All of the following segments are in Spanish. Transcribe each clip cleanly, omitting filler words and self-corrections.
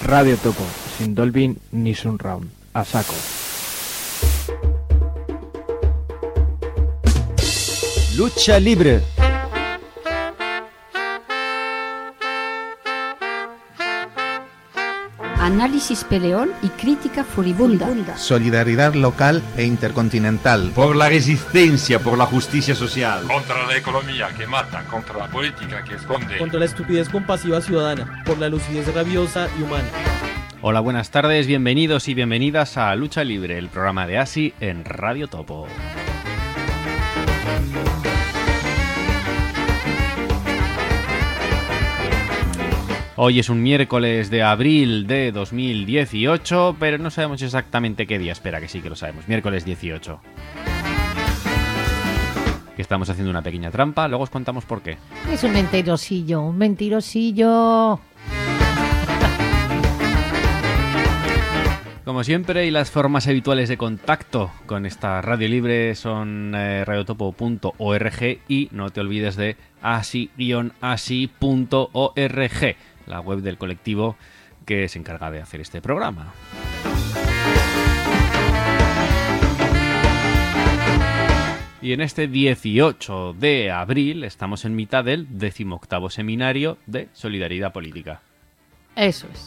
Radio Topo, sin Dolby ni Surround, a saco. Lucha libre. Análisis peleón y crítica furibunda. Solidaridad local e intercontinental. Por la resistencia, por la justicia social. Contra la economía que mata, contra la política que esconde. Contra la estupidez compasiva ciudadana, por la lucidez rabiosa y humana. Hola, buenas tardes, bienvenidos y bienvenidas a Lucha Libre, el programa de ASI en Radio Topo. Hoy es un miércoles de abril de 2018, pero no sabemos exactamente qué día. Espera, que sí que lo sabemos. Miércoles 18. Que estamos haciendo una pequeña trampa, luego os contamos por qué. Es un mentirosillo, un mentirosillo. Como siempre, y las formas habituales de contacto con esta radio libre son radiotopo.org y no te olvides de asi-asi.org, la web del colectivo que se encarga de hacer este programa. Y en este 18 de abril estamos en mitad del 18º seminario de Solidaridad Política. Eso es.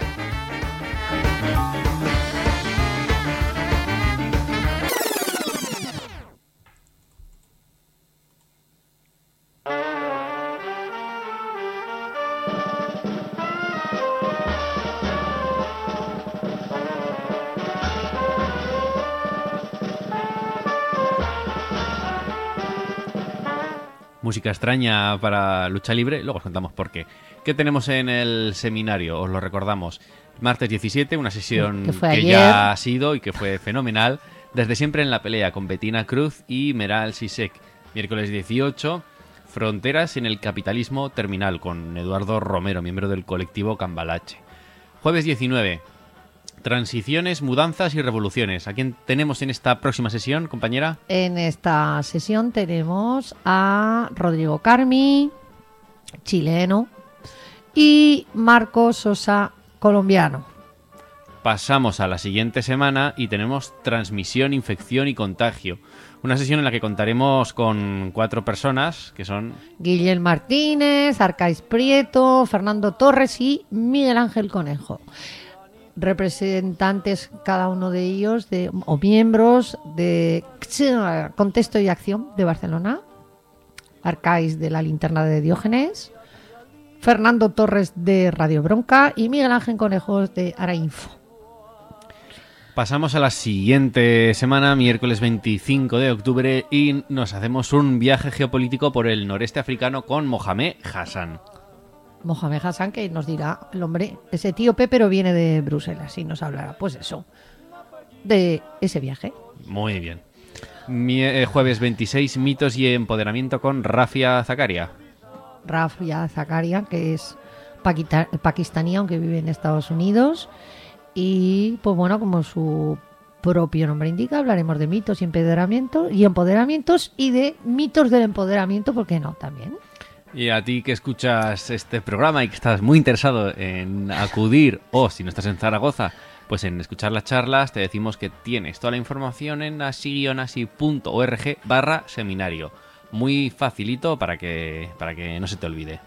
Música extraña para Lucha Libre, luego os contamos por qué. ¿Qué tenemos en el seminario? Os lo recordamos. Martes 17, una sesión que ya ha sido y que fue fenomenal. Desde siempre en la pelea, con Betina Cruz y Meral Sisek. Miércoles 18, Fronteras en el capitalismo terminal, con Eduardo Romero, miembro del colectivo Cambalache. Jueves 19, Transiciones, mudanzas y revoluciones. ¿A quién tenemos en esta próxima sesión, compañera? En esta sesión tenemos a Rodrigo Carmi, chileno, y Marco Sosa, colombiano. Pasamos a la siguiente semana y tenemos transmisión, infección y contagio. Una sesión en la que contaremos con 4 personas, que son Guillén Martínez, Arcais Prieto, Fernando Torres y Miguel Ángel Conejo. Representantes cada uno de ellos o miembros de Contexto y Acción de Barcelona, Arcais de la Linterna de Diógenes, Fernando Torres de Radio Bronca y Miguel Ángel Conejos de Arainfo. Pasamos a la siguiente semana, miércoles 25 de octubre, y nos hacemos un viaje geopolítico por el noreste africano con Mohamed Hassan. Mohamed Hassan, que nos dirá el hombre, es etíope, pero viene de Bruselas y nos hablará, pues eso, de ese viaje. Muy bien. Jueves 26, mitos y empoderamiento con Rafia Zakaria. Rafia Zakaria, que es pakistaní, aunque vive en Estados Unidos. Y, pues bueno, como su propio nombre indica, hablaremos de mitos y empoderamientos y de mitos del empoderamiento, ¿por qué no? También. Y a ti que escuchas este programa y que estás muy interesado en acudir, o si no estás en Zaragoza, pues en escuchar las charlas, te decimos que tienes toda la información en asi-asi.org/seminario. Muy facilito para que no se te olvide.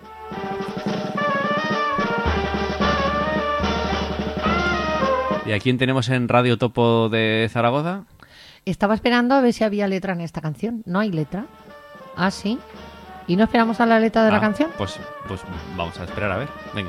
¿Y a quién tenemos en Radio Topo de Zaragoza? Estaba esperando a ver si había letra en esta canción. ¿No hay letra? Ah, sí. ¿Y no esperamos a la letra de la canción? Pues vamos a esperar a ver. Venga.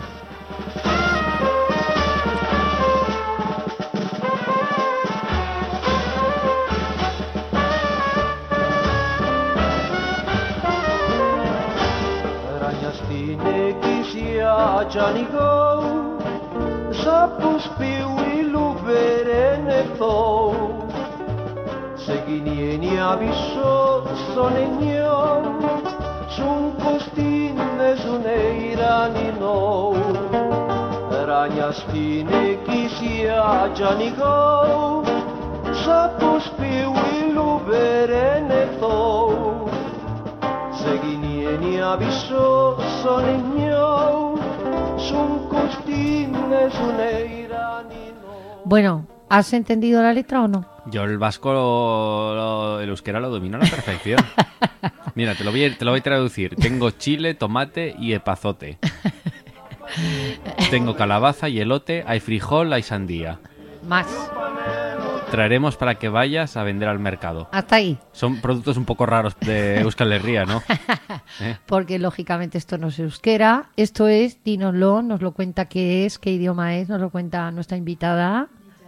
Sunt costine suneirani nou Rania spine kisia janigo Sa pospiu ilu verene thou Seginieni abisso sonignou Sunt Bueno, ¿has entendido la letra o no? Yo el vasco, el euskera lo domino a la perfección. Mira, te lo voy a traducir. Tengo chile, tomate y epazote. Tengo calabaza y elote, hay frijol, hay sandía. Más. Traeremos para que vayas a vender al mercado. Hasta ahí. Son productos un poco raros de Euskal Herria, ¿no? Porque lógicamente esto no es euskera. Esto es, dínoslo, nos lo cuenta qué es, qué idioma es, nos lo cuenta nuestra invitada.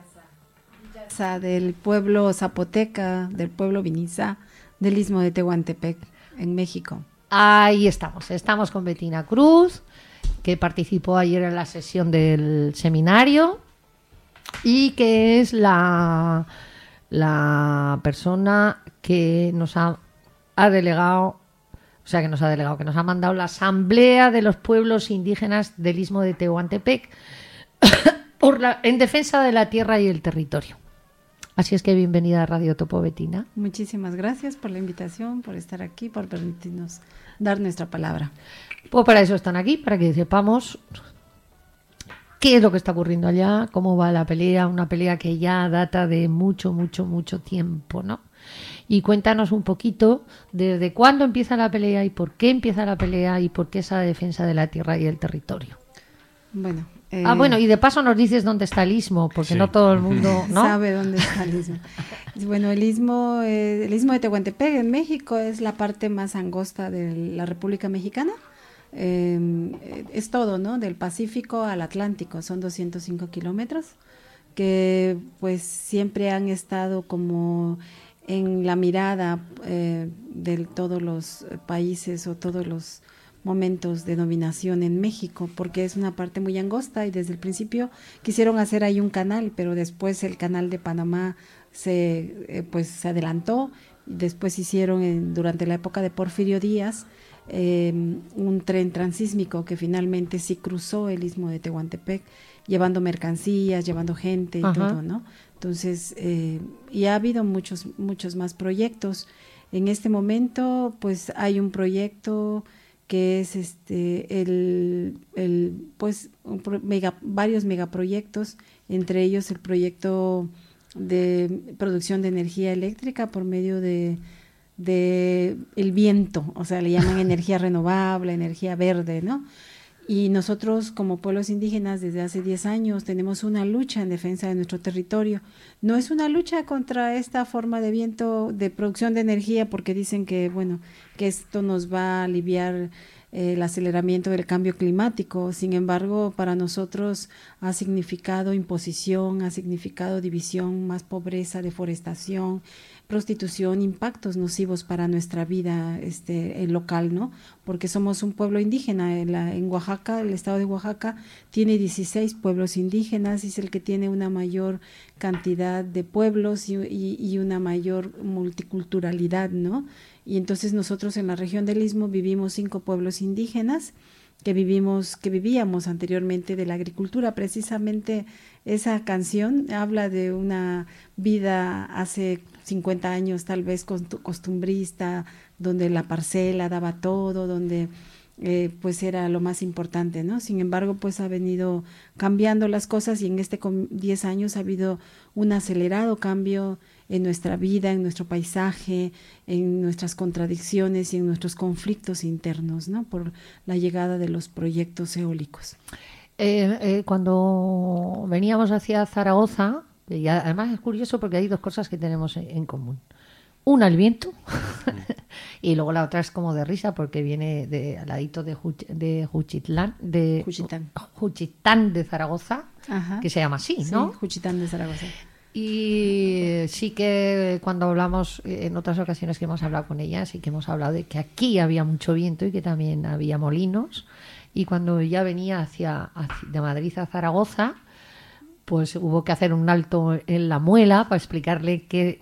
Del pueblo zapoteca, del pueblo Vinizá, del Istmo de Tehuantepec, en México. Ahí estamos con Betina Cruz, que participó ayer en la sesión del seminario y que es la persona que nos ha delegado, que nos ha mandado la Asamblea de los Pueblos Indígenas del Istmo de Tehuantepec en defensa de la tierra y el territorio. Así es que bienvenida a Radio Topo, Betina. Muchísimas gracias por la invitación, por estar aquí, por permitirnos dar nuestra palabra. Pues para eso están aquí, para que sepamos qué es lo que está ocurriendo allá, cómo va la pelea, una pelea que ya data de mucho tiempo, ¿no? Y cuéntanos un poquito desde cuándo empieza la pelea y por qué empieza la pelea y por qué esa defensa de la tierra y el territorio. Bueno, y de paso nos dices dónde está el istmo, porque sí, no todo el mundo, ¿no? sabe dónde está el istmo. Bueno, el istmo de Tehuantepec en México es la parte más angosta de la República Mexicana. Es todo, ¿no? Del Pacífico al Atlántico, son 205 kilómetros, que pues siempre han estado como en la mirada de todos los países o todos los momentos de dominación en México, porque es una parte muy angosta y desde el principio quisieron hacer ahí un canal, pero después el canal de Panamá se adelantó. Después hicieron durante la época de Porfirio Díaz un tren transísmico que finalmente sí cruzó el Istmo de Tehuantepec, llevando mercancías, llevando gente y todo, ¿no? Entonces, y ha habido muchos más proyectos. En este momento, pues hay un proyecto que es varios megaproyectos, entre ellos el proyecto de producción de energía eléctrica por medio de el viento, o sea, le llaman energía renovable, energía verde, ¿no? Y nosotros como pueblos indígenas desde hace 10 años tenemos una lucha en defensa de nuestro territorio. No es una lucha contra esta forma de viento, de producción de energía, porque dicen que, bueno, que esto nos va a aliviar el aceleramiento del cambio climático. Sin embargo, para nosotros ha significado imposición, ha significado división, más pobreza, deforestación, prostitución, impactos nocivos para nuestra vida local, ¿no? Porque somos un pueblo indígena. En Oaxaca, el estado de Oaxaca tiene 16 pueblos indígenas y es el que tiene una mayor cantidad de pueblos y una mayor multiculturalidad, ¿no? Y entonces nosotros en la región del Istmo vivimos 5 pueblos indígenas que vivíamos anteriormente de la agricultura. Precisamente esa canción habla de una vida hace 50 años tal vez costumbrista, donde la parcela daba todo, donde pues era lo más importante, ¿no? Sin embargo, pues ha venido cambiando las cosas y en 10 años ha habido un acelerado cambio en nuestra vida, en nuestro paisaje, en nuestras contradicciones y en nuestros conflictos internos, ¿no? Por la llegada de los proyectos eólicos. Cuando veníamos hacia Zaragoza, y además es curioso porque hay 2 cosas que tenemos en común. Una, el viento, y luego la otra es como de risa porque viene al ladito de Juchitán de Zaragoza, ajá, que se llama así, ¿no? Sí, Juchitán de Zaragoza. Y sí que cuando hablamos, en otras ocasiones que hemos hablado con ella, sí que hemos hablado de que aquí había mucho viento y que también había molinos. Y cuando ya venía de Madrid a Zaragoza, pues hubo que hacer un alto en La Muela para explicarle qué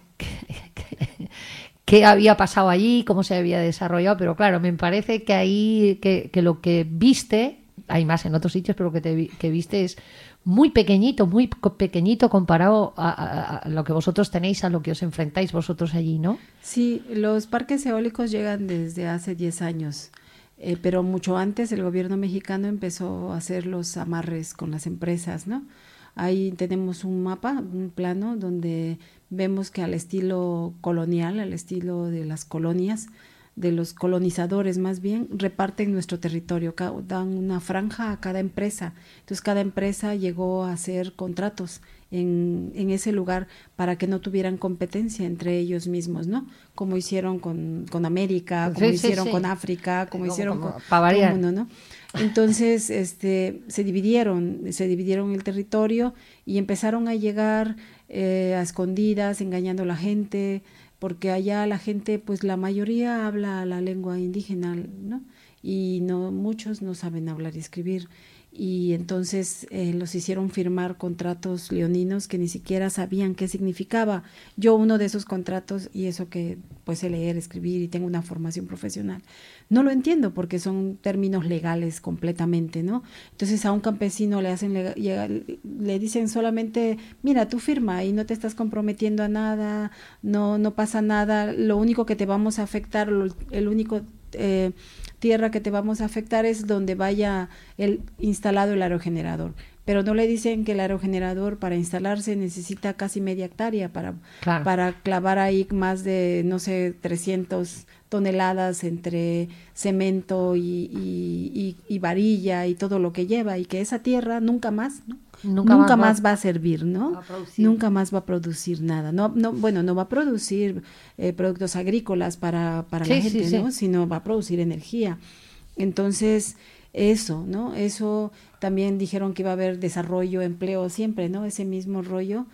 había pasado allí, cómo se había desarrollado. Pero claro, me parece que ahí que lo que viste, hay más en otros sitios, pero que viste es muy pequeñito comparado a lo que vosotros tenéis, a lo que os enfrentáis vosotros allí, ¿no? Sí, los parques eólicos llegan desde hace 10 años. pero mucho antes el gobierno mexicano empezó a hacer los amarres con las empresas, ¿no? Ahí tenemos un mapa, un plano donde vemos que al estilo colonial, al estilo de las colonias, de los colonizadores más bien, reparten nuestro territorio, dan una franja a cada empresa. Entonces cada empresa llegó a hacer contratos en ese lugar para que no tuvieran competencia entre ellos mismos, ¿no? Como hicieron con América, como hicieron con África, como hicieron con todo el mundo, ¿no? Entonces se dividieron el territorio y empezaron a llegar a escondidas, engañando a la gente, porque allá la gente, pues la mayoría habla la lengua indígena, ¿no? Y muchos no saben hablar y escribir. Y entonces los hicieron firmar contratos leoninos que ni siquiera sabían qué significaba. Yo uno de esos contratos, y eso que pues sé leer, escribir y tengo una formación profesional, no lo entiendo porque son términos legales completamente, ¿no? Entonces a un campesino le dicen solamente, mira, tú firma y no te estás comprometiendo a nada, no pasa nada, lo único que te vamos a afectar, el único tierra que te vamos a afectar es donde vaya instalado el aerogenerador, pero no le dicen que el aerogenerador para instalarse necesita casi media hectárea para clavar ahí más de, no sé, 300 toneladas entre cemento y varilla y todo lo que lleva, y que esa tierra nunca más, ¿no? Nunca más va a servir, ¿no? Nunca más va a producir nada. No va a producir productos agrícolas para la gente, ¿no? Sino va a producir energía. Entonces, eso, ¿no? Eso también dijeron que iba a haber desarrollo, empleo siempre, ¿no? Ese mismo rollo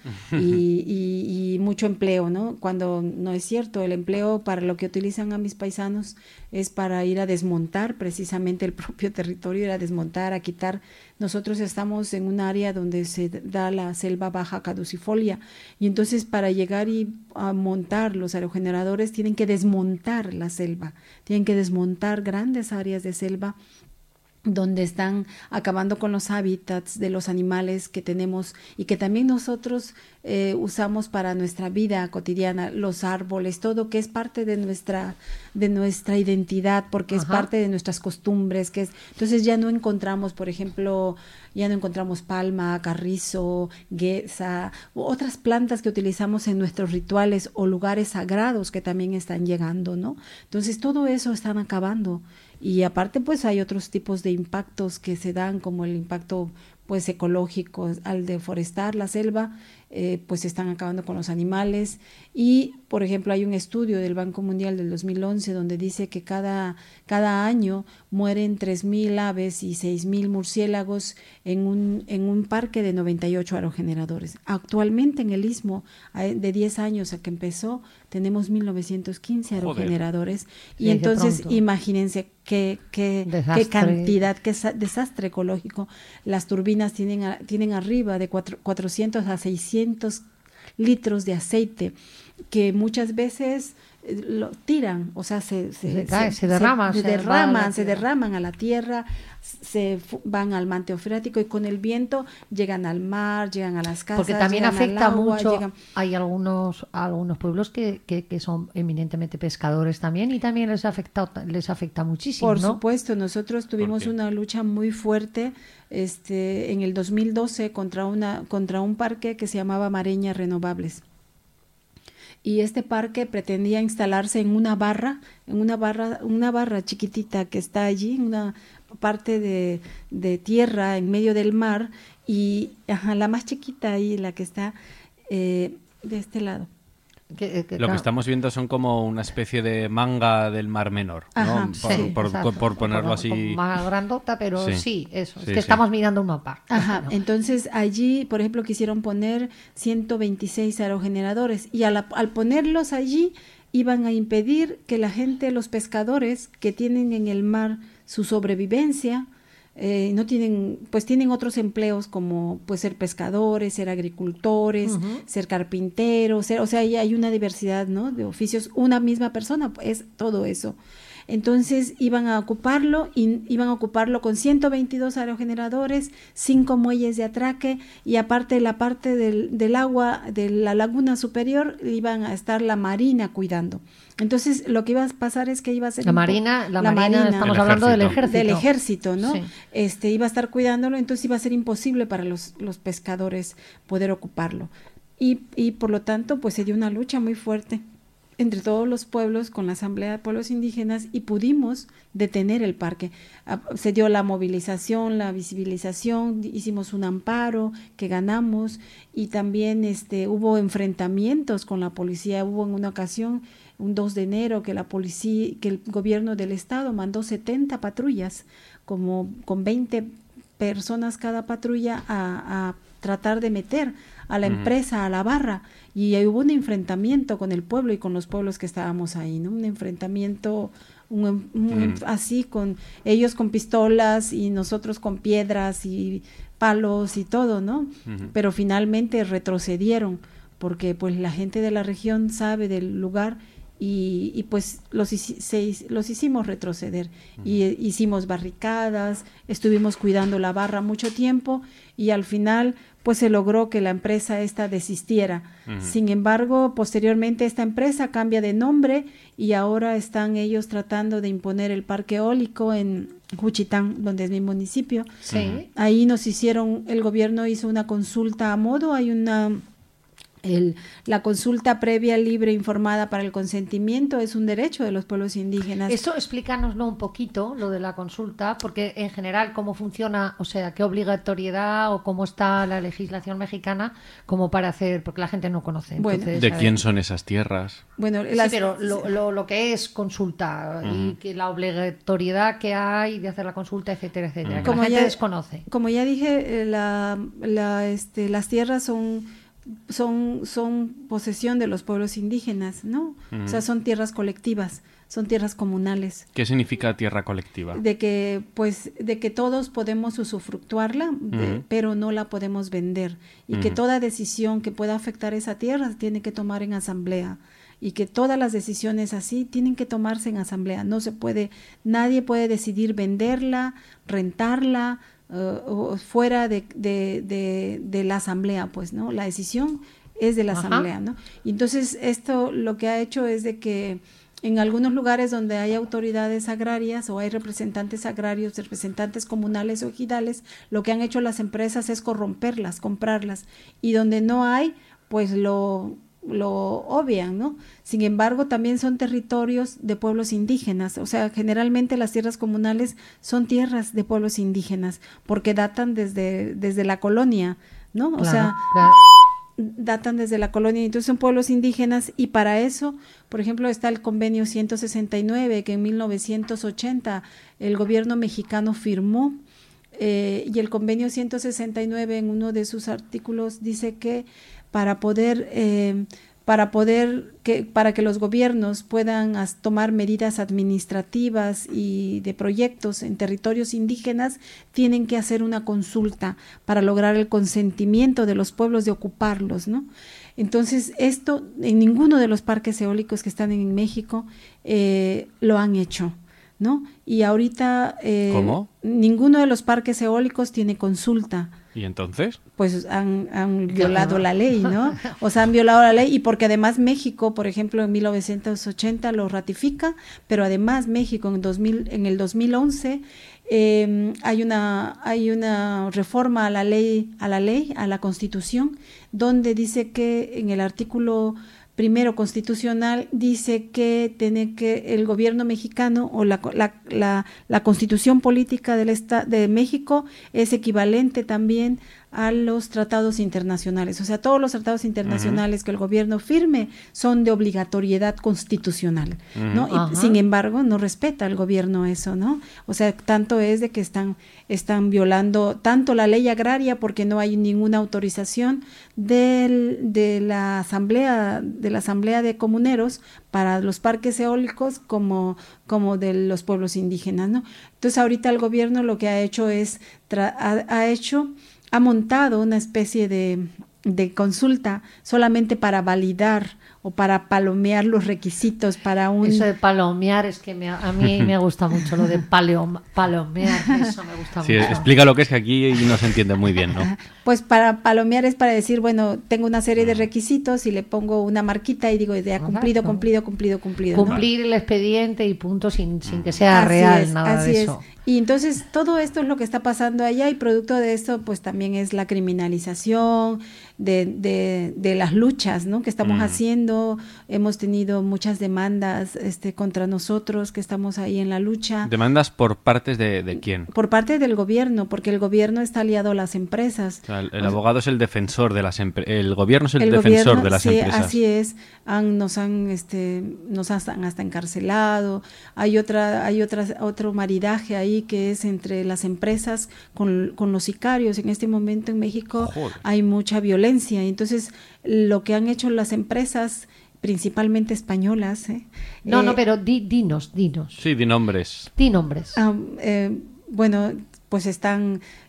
y mucho empleo, ¿no? Cuando no es cierto, el empleo para lo que utilizan a mis paisanos es para ir a desmontar precisamente el propio territorio, ir a desmontar, a quitar. Nosotros estamos en un área donde se da la selva baja caducifolia y entonces para llegar y a montar los aerogeneradores tienen que desmontar la selva, tienen que desmontar grandes áreas de selva donde están acabando con los hábitats de los animales que tenemos y que también nosotros usamos para nuestra vida cotidiana, los árboles, todo que es parte de nuestra identidad, porque es parte de nuestras costumbres, entonces ya no encontramos, por ejemplo, palma, carrizo, guesa, otras plantas que utilizamos en nuestros rituales o lugares sagrados que también están llegando, ¿no? Entonces todo eso están acabando. Y aparte pues hay otros tipos de impactos que se dan, como el impacto pues ecológico al deforestar la selva, pues están acabando con los animales. Y por ejemplo hay un estudio del Banco Mundial del 2011 donde dice que cada año mueren 3,000 aves y 6,000 murciélagos en un parque de 98 aerogeneradores. Actualmente en el Istmo, de 10 años a que empezó, tenemos 1915 aerogeneradores. Y entonces imagínense qué cantidad, qué desastre ecológico. Las turbinas tienen arriba de 400 a 600 litros de aceite que muchas veces lo tiran, o sea, se derraman a la tierra, se van al manto freático y con el viento llegan al mar, llegan a las casas, porque también afecta agua, mucho. Hay algunos pueblos que son eminentemente pescadores también y también les afecta muchísimo. Por supuesto, nosotros tuvimos una lucha muy fuerte en el 2012 contra un parque que se llamaba Mareña Renovables. Y este parque pretendía instalarse en una barra chiquitita que está allí, una parte de tierra en medio del mar, y la más chiquita ahí, la que está de este lado. Lo que estamos viendo son como una especie de manga del Mar Menor, ¿no? Por ponerlo así. Más grandota, pero eso. Es que estamos mirando un mapa. Entonces allí, por ejemplo, quisieron poner 126 aerogeneradores y al ponerlos allí iban a impedir que la gente, los pescadores que tienen en el mar su sobrevivencia, no tienen, pues tienen otros empleos como pues ser pescadores, ser agricultores, ser carpinteros, o sea, hay una diversidad, ¿no?, de oficios. Una misma persona es todo eso. Entonces iban a ocuparlo con 122 aerogeneradores, 5 muelles de atraque y aparte la parte del agua de la laguna superior iban a estar la Marina cuidando. Entonces lo que iba a pasar es que iba a ser la Marina estamos hablando del ejército, ¿no? Sí. Iba a estar cuidándolo, entonces iba a ser imposible para los pescadores poder ocuparlo. Y por lo tanto, pues se dio una lucha muy fuerte entre todos los pueblos con la Asamblea de Pueblos Indígenas y pudimos detener el parque. Se dio la movilización, la visibilización, hicimos un amparo que ganamos y también hubo enfrentamientos con la policía. Hubo en una ocasión, un 2 de enero, que el gobierno del estado mandó 70 patrullas, como con 20 personas cada patrulla a tratar de meter a la empresa, a la barra, y ahí hubo un enfrentamiento con el pueblo y con los pueblos que estábamos ahí, ¿no? Un enfrentamiento así, con ellos con pistolas y nosotros con piedras y palos y todo, ¿no? Pero finalmente retrocedieron, porque pues la gente de la región sabe del lugar y pues los hicimos retroceder y hicimos barricadas, estuvimos cuidando la barra mucho tiempo y al final pues se logró que la empresa esta desistiera. Sin embargo, posteriormente esta empresa cambia de nombre y ahora están ellos tratando de imponer el parque eólico en Juchitán, donde es mi municipio. Sí. Ahí el gobierno hizo una consulta a modo, hay la consulta previa, libre, informada para el consentimiento es un derecho de los pueblos indígenas. Eso explícanoslo un poquito, lo de la consulta, porque en general cómo funciona, o sea, qué obligatoriedad o cómo está la legislación mexicana como para hacer, porque la gente no conoce. Entonces, ¿de quién son esas tierras? Bueno, sí, pero lo que es consulta y que la obligatoriedad que hay de hacer la consulta, etcétera, etcétera, que la gente desconoce. Como ya dije, las tierras son posesión de los pueblos indígenas, ¿no? O sea, son tierras colectivas, son tierras comunales. ¿Qué significa tierra colectiva? De que todos podemos usufructuarla, pero no la podemos vender. Y que toda decisión que pueda afectar esa tierra tiene que tomar en asamblea. Y que todas las decisiones así tienen que tomarse en asamblea. Nadie puede decidir venderla, rentarla, o fuera de la asamblea, pues, ¿no? La decisión es de la asamblea, ¿no? Y entonces esto lo que ha hecho es de que en algunos lugares donde hay autoridades agrarias o hay representantes agrarios, representantes comunales o ejidales, lo que han hecho las empresas es corromperlas, comprarlas, y donde no hay, pues lo obvian, ¿no? Sin embargo, también son territorios de pueblos indígenas, o sea, generalmente las tierras comunales son tierras de pueblos indígenas, porque datan desde la colonia, ¿no? O sea, datan desde la colonia, entonces son pueblos indígenas, y para eso, por ejemplo, está el convenio 169, que en 1980 el gobierno mexicano firmó, y el convenio 169 en uno de sus artículos dice que para que los gobiernos puedan tomar medidas administrativas y de proyectos en territorios indígenas, tienen que hacer una consulta para lograr el consentimiento de los pueblos de ocuparlos, ¿no? Entonces, esto en ninguno de los parques eólicos que están en México lo han hecho, ¿no? Y ahorita ¿cómo? Ninguno de los parques eólicos tiene consulta. ¿Y entonces? Pues han violado la ley, ¿no? O sea, han violado la ley, y porque además México, por ejemplo, en 1980 lo ratifica, pero además México en el 2011 hay una reforma a la Constitución, donde dice que en el artículo primero constitucional dice que el gobierno mexicano o la Constitución política de México es equivalente también a los tratados internacionales. O sea, todos los tratados internacionales que el gobierno firme son de obligatoriedad constitucional, ¿no? Y, sin embargo, no respeta el gobierno eso, ¿no? O sea, tanto es de que están violando tanto la ley agraria, porque no hay ninguna autorización de la asamblea de comuneros para los parques eólicos como de los pueblos indígenas, ¿no? Entonces, ahorita el gobierno lo que ha hecho es ha montado una especie de consulta solamente para validar o para palomear los requisitos para un... Eso de palomear es que a mí me gusta mucho lo de palomear, eso me gusta mucho. Explica lo que es, que aquí no se entiende muy bien, ¿no? Pues para palomear es para decir, bueno, tengo una serie de requisitos y le pongo una marquita y digo, ya cumplido. Cumplir el expediente y punto, sin que sea real, nada de eso. Y entonces todo esto es lo que está pasando allá, y producto de esto pues también es la criminalización de las luchas, ¿no?, que estamos haciendo. Hemos tenido muchas demandas contra nosotros que estamos ahí en la lucha. ¿Demandas por partes de quién? Por parte del gobierno, porque el gobierno está aliado a las empresas. O sea, el abogado es el defensor de las empresas, el gobierno es el defensor de las empresas. Así es. Nos han hasta encarcelado. Hay otro maridaje ahí que es entre las empresas con los sicarios. En este momento en México hay mucha violencia. Entonces, lo que han hecho las empresas, principalmente españolas... pero dinos. Sí, di nombres. Bueno, pues está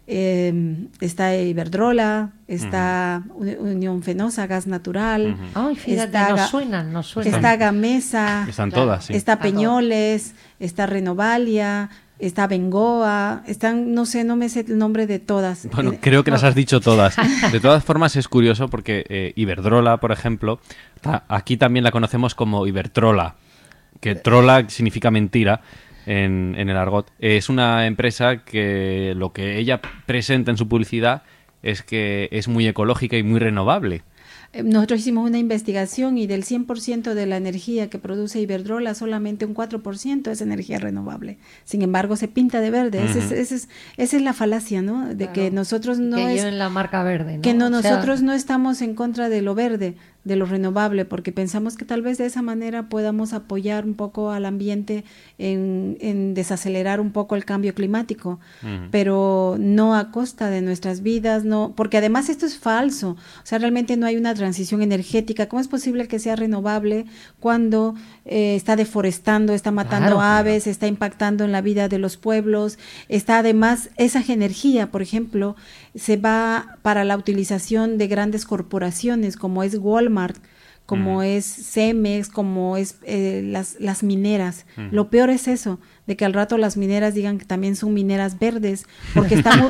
Iberdrola, está Unión Fenosa, Gas Natural. Ay, fíjate, nos suenan. Está Gamesa. Están todas, sí. Está Peñoles, está Renovalia, está Bengoa, no me sé el nombre de todas. Bueno, creo que las has dicho todas. De todas formas, es curioso porque Iberdrola, por ejemplo, aquí también la conocemos como Ibertrola, que trola significa mentira en el argot. Es una empresa que lo que ella presenta en su publicidad es que es muy ecológica y muy renovable. Nosotros hicimos una investigación y del 100% de la energía que produce Iberdrola, solamente un 4% es energía renovable. Sin embargo, se pinta de verde. Esa es la falacia, ¿no? De claro, que nosotros no que lleven la marca verde, ¿no? Que nosotros no estamos en contra de lo verde, de lo renovable, porque pensamos que tal vez de esa manera podamos apoyar un poco al ambiente en desacelerar un poco el cambio climático, pero no a costa de nuestras vidas, no, porque además esto es falso. O sea, realmente no hay una transición energética. ¿Cómo es posible que sea renovable cuando está deforestando, está matando aves, está impactando en la vida de los pueblos? Está además, esa energía, por ejemplo, se va para la utilización de grandes corporaciones como es Walmart, como es Cemex, como es las mineras. Lo peor es eso, de que al rato las mineras digan que también son mineras verdes, porque están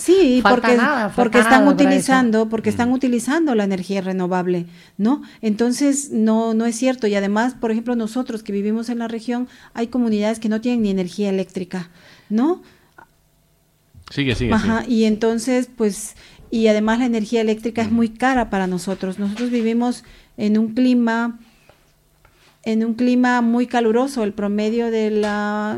están utilizando la energía renovable, ¿no? Entonces no es cierto. Y además, por ejemplo, nosotros que vivimos en la región, hay comunidades que no tienen ni energía eléctrica, ¿no? Sigue. Ajá, y entonces, pues, y además la energía eléctrica es muy cara para nosotros. Nosotros vivimos en un clima muy caluroso. El promedio de la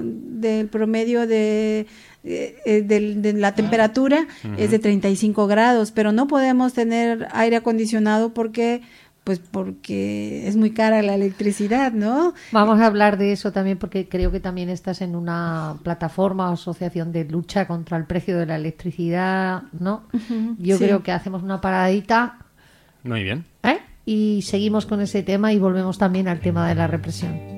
temperatura es de 35 grados, pero no podemos tener aire acondicionado porque es muy cara la electricidad, ¿no? Vamos a hablar de eso también, porque creo que también estás en una plataforma o asociación de lucha contra el precio de la electricidad, ¿no? Yo creo que hacemos una paradita. Muy bien. Y seguimos con ese tema y volvemos también al tema de la represión.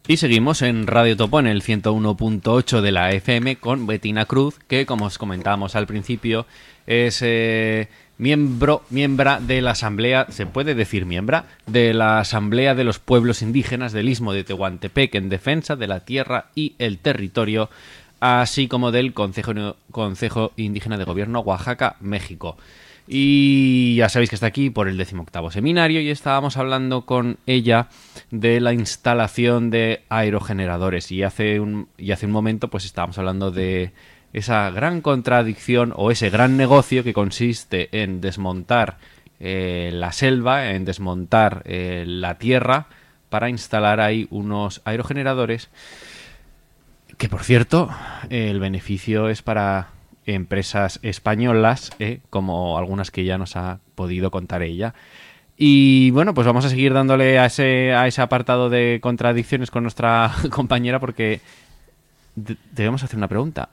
Y seguimos en Radio Topo, en el 101.8 de la FM, con Betina Cruz, que, como os comentábamos al principio, es miembra de la Asamblea, ¿se puede decir miembra? De la Asamblea de los Pueblos Indígenas del Istmo de Tehuantepec en defensa de la tierra y el territorio, así como del Consejo Indígena de Gobierno Oaxaca, México. Y ya sabéis que está aquí por el 18º seminario y estábamos hablando con ella de la instalación de aerogeneradores y hace un momento pues estábamos hablando de esa gran contradicción o ese gran negocio que consiste en desmontar la selva, en desmontar la tierra para instalar ahí unos aerogeneradores que, por cierto, el beneficio es para empresas españolas, como algunas que ya nos ha podido contar ella. Y bueno, pues vamos a seguir dándole a ese apartado de contradicciones con nuestra compañera, porque debemos hacer una pregunta.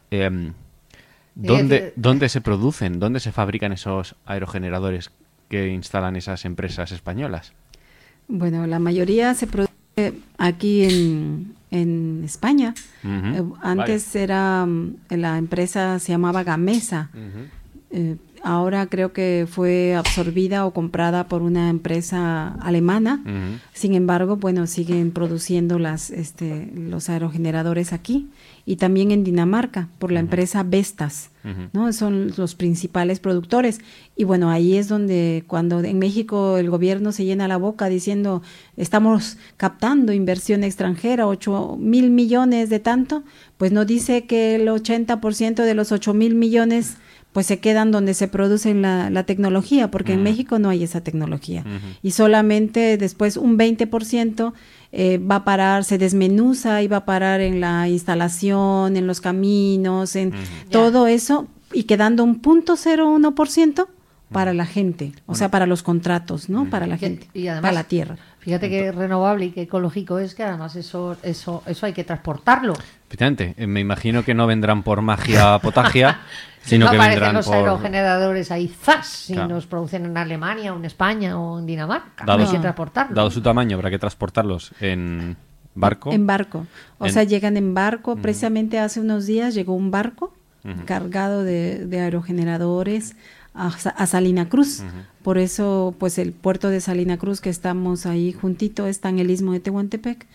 ¿Dónde se producen, dónde se fabrican esos aerogeneradores que instalan esas empresas españolas? Bueno, la mayoría se produce aquí en España. Antes era la empresa se llamaba Gamesa. Ahora creo que fue absorbida o comprada por una empresa alemana. Sin embargo, bueno, siguen produciendo los aerogeneradores aquí y también en Dinamarca por la empresa Vestas, ¿no? Son los principales productores. Y bueno, ahí es donde cuando en México el gobierno se llena la boca diciendo estamos captando inversión extranjera, 8,000 millones de tanto, pues no dice que el 80% de los 8,000 millones pues se quedan donde se produce la tecnología, porque en México no hay esa tecnología. Y solamente después un 20% va a parar, se desmenuza y va a parar en la instalación, en los caminos, en todo eso, y quedando un 0.01% para la gente, o sea, para los contratos, ¿no? Para la gente, y además, para la tierra. Fíjate que renovable y que ecológico es, que además eso hay que transportarlo. Efectivamente, me imagino que no vendrán por magia potagia, sino que vendrán los por aerogeneradores ahí, ¡zas! Si claro, nos producen en Alemania o en España o en Dinamarca, hay que transportarlos. Dado su tamaño, habrá que transportarlos en barco. En barco, o sea, llegan en barco. Precisamente hace unos días llegó un barco cargado de aerogeneradores a Salina Cruz. Por eso, pues el puerto de Salina Cruz, que estamos ahí juntito, está en el Istmo de Tehuantepec,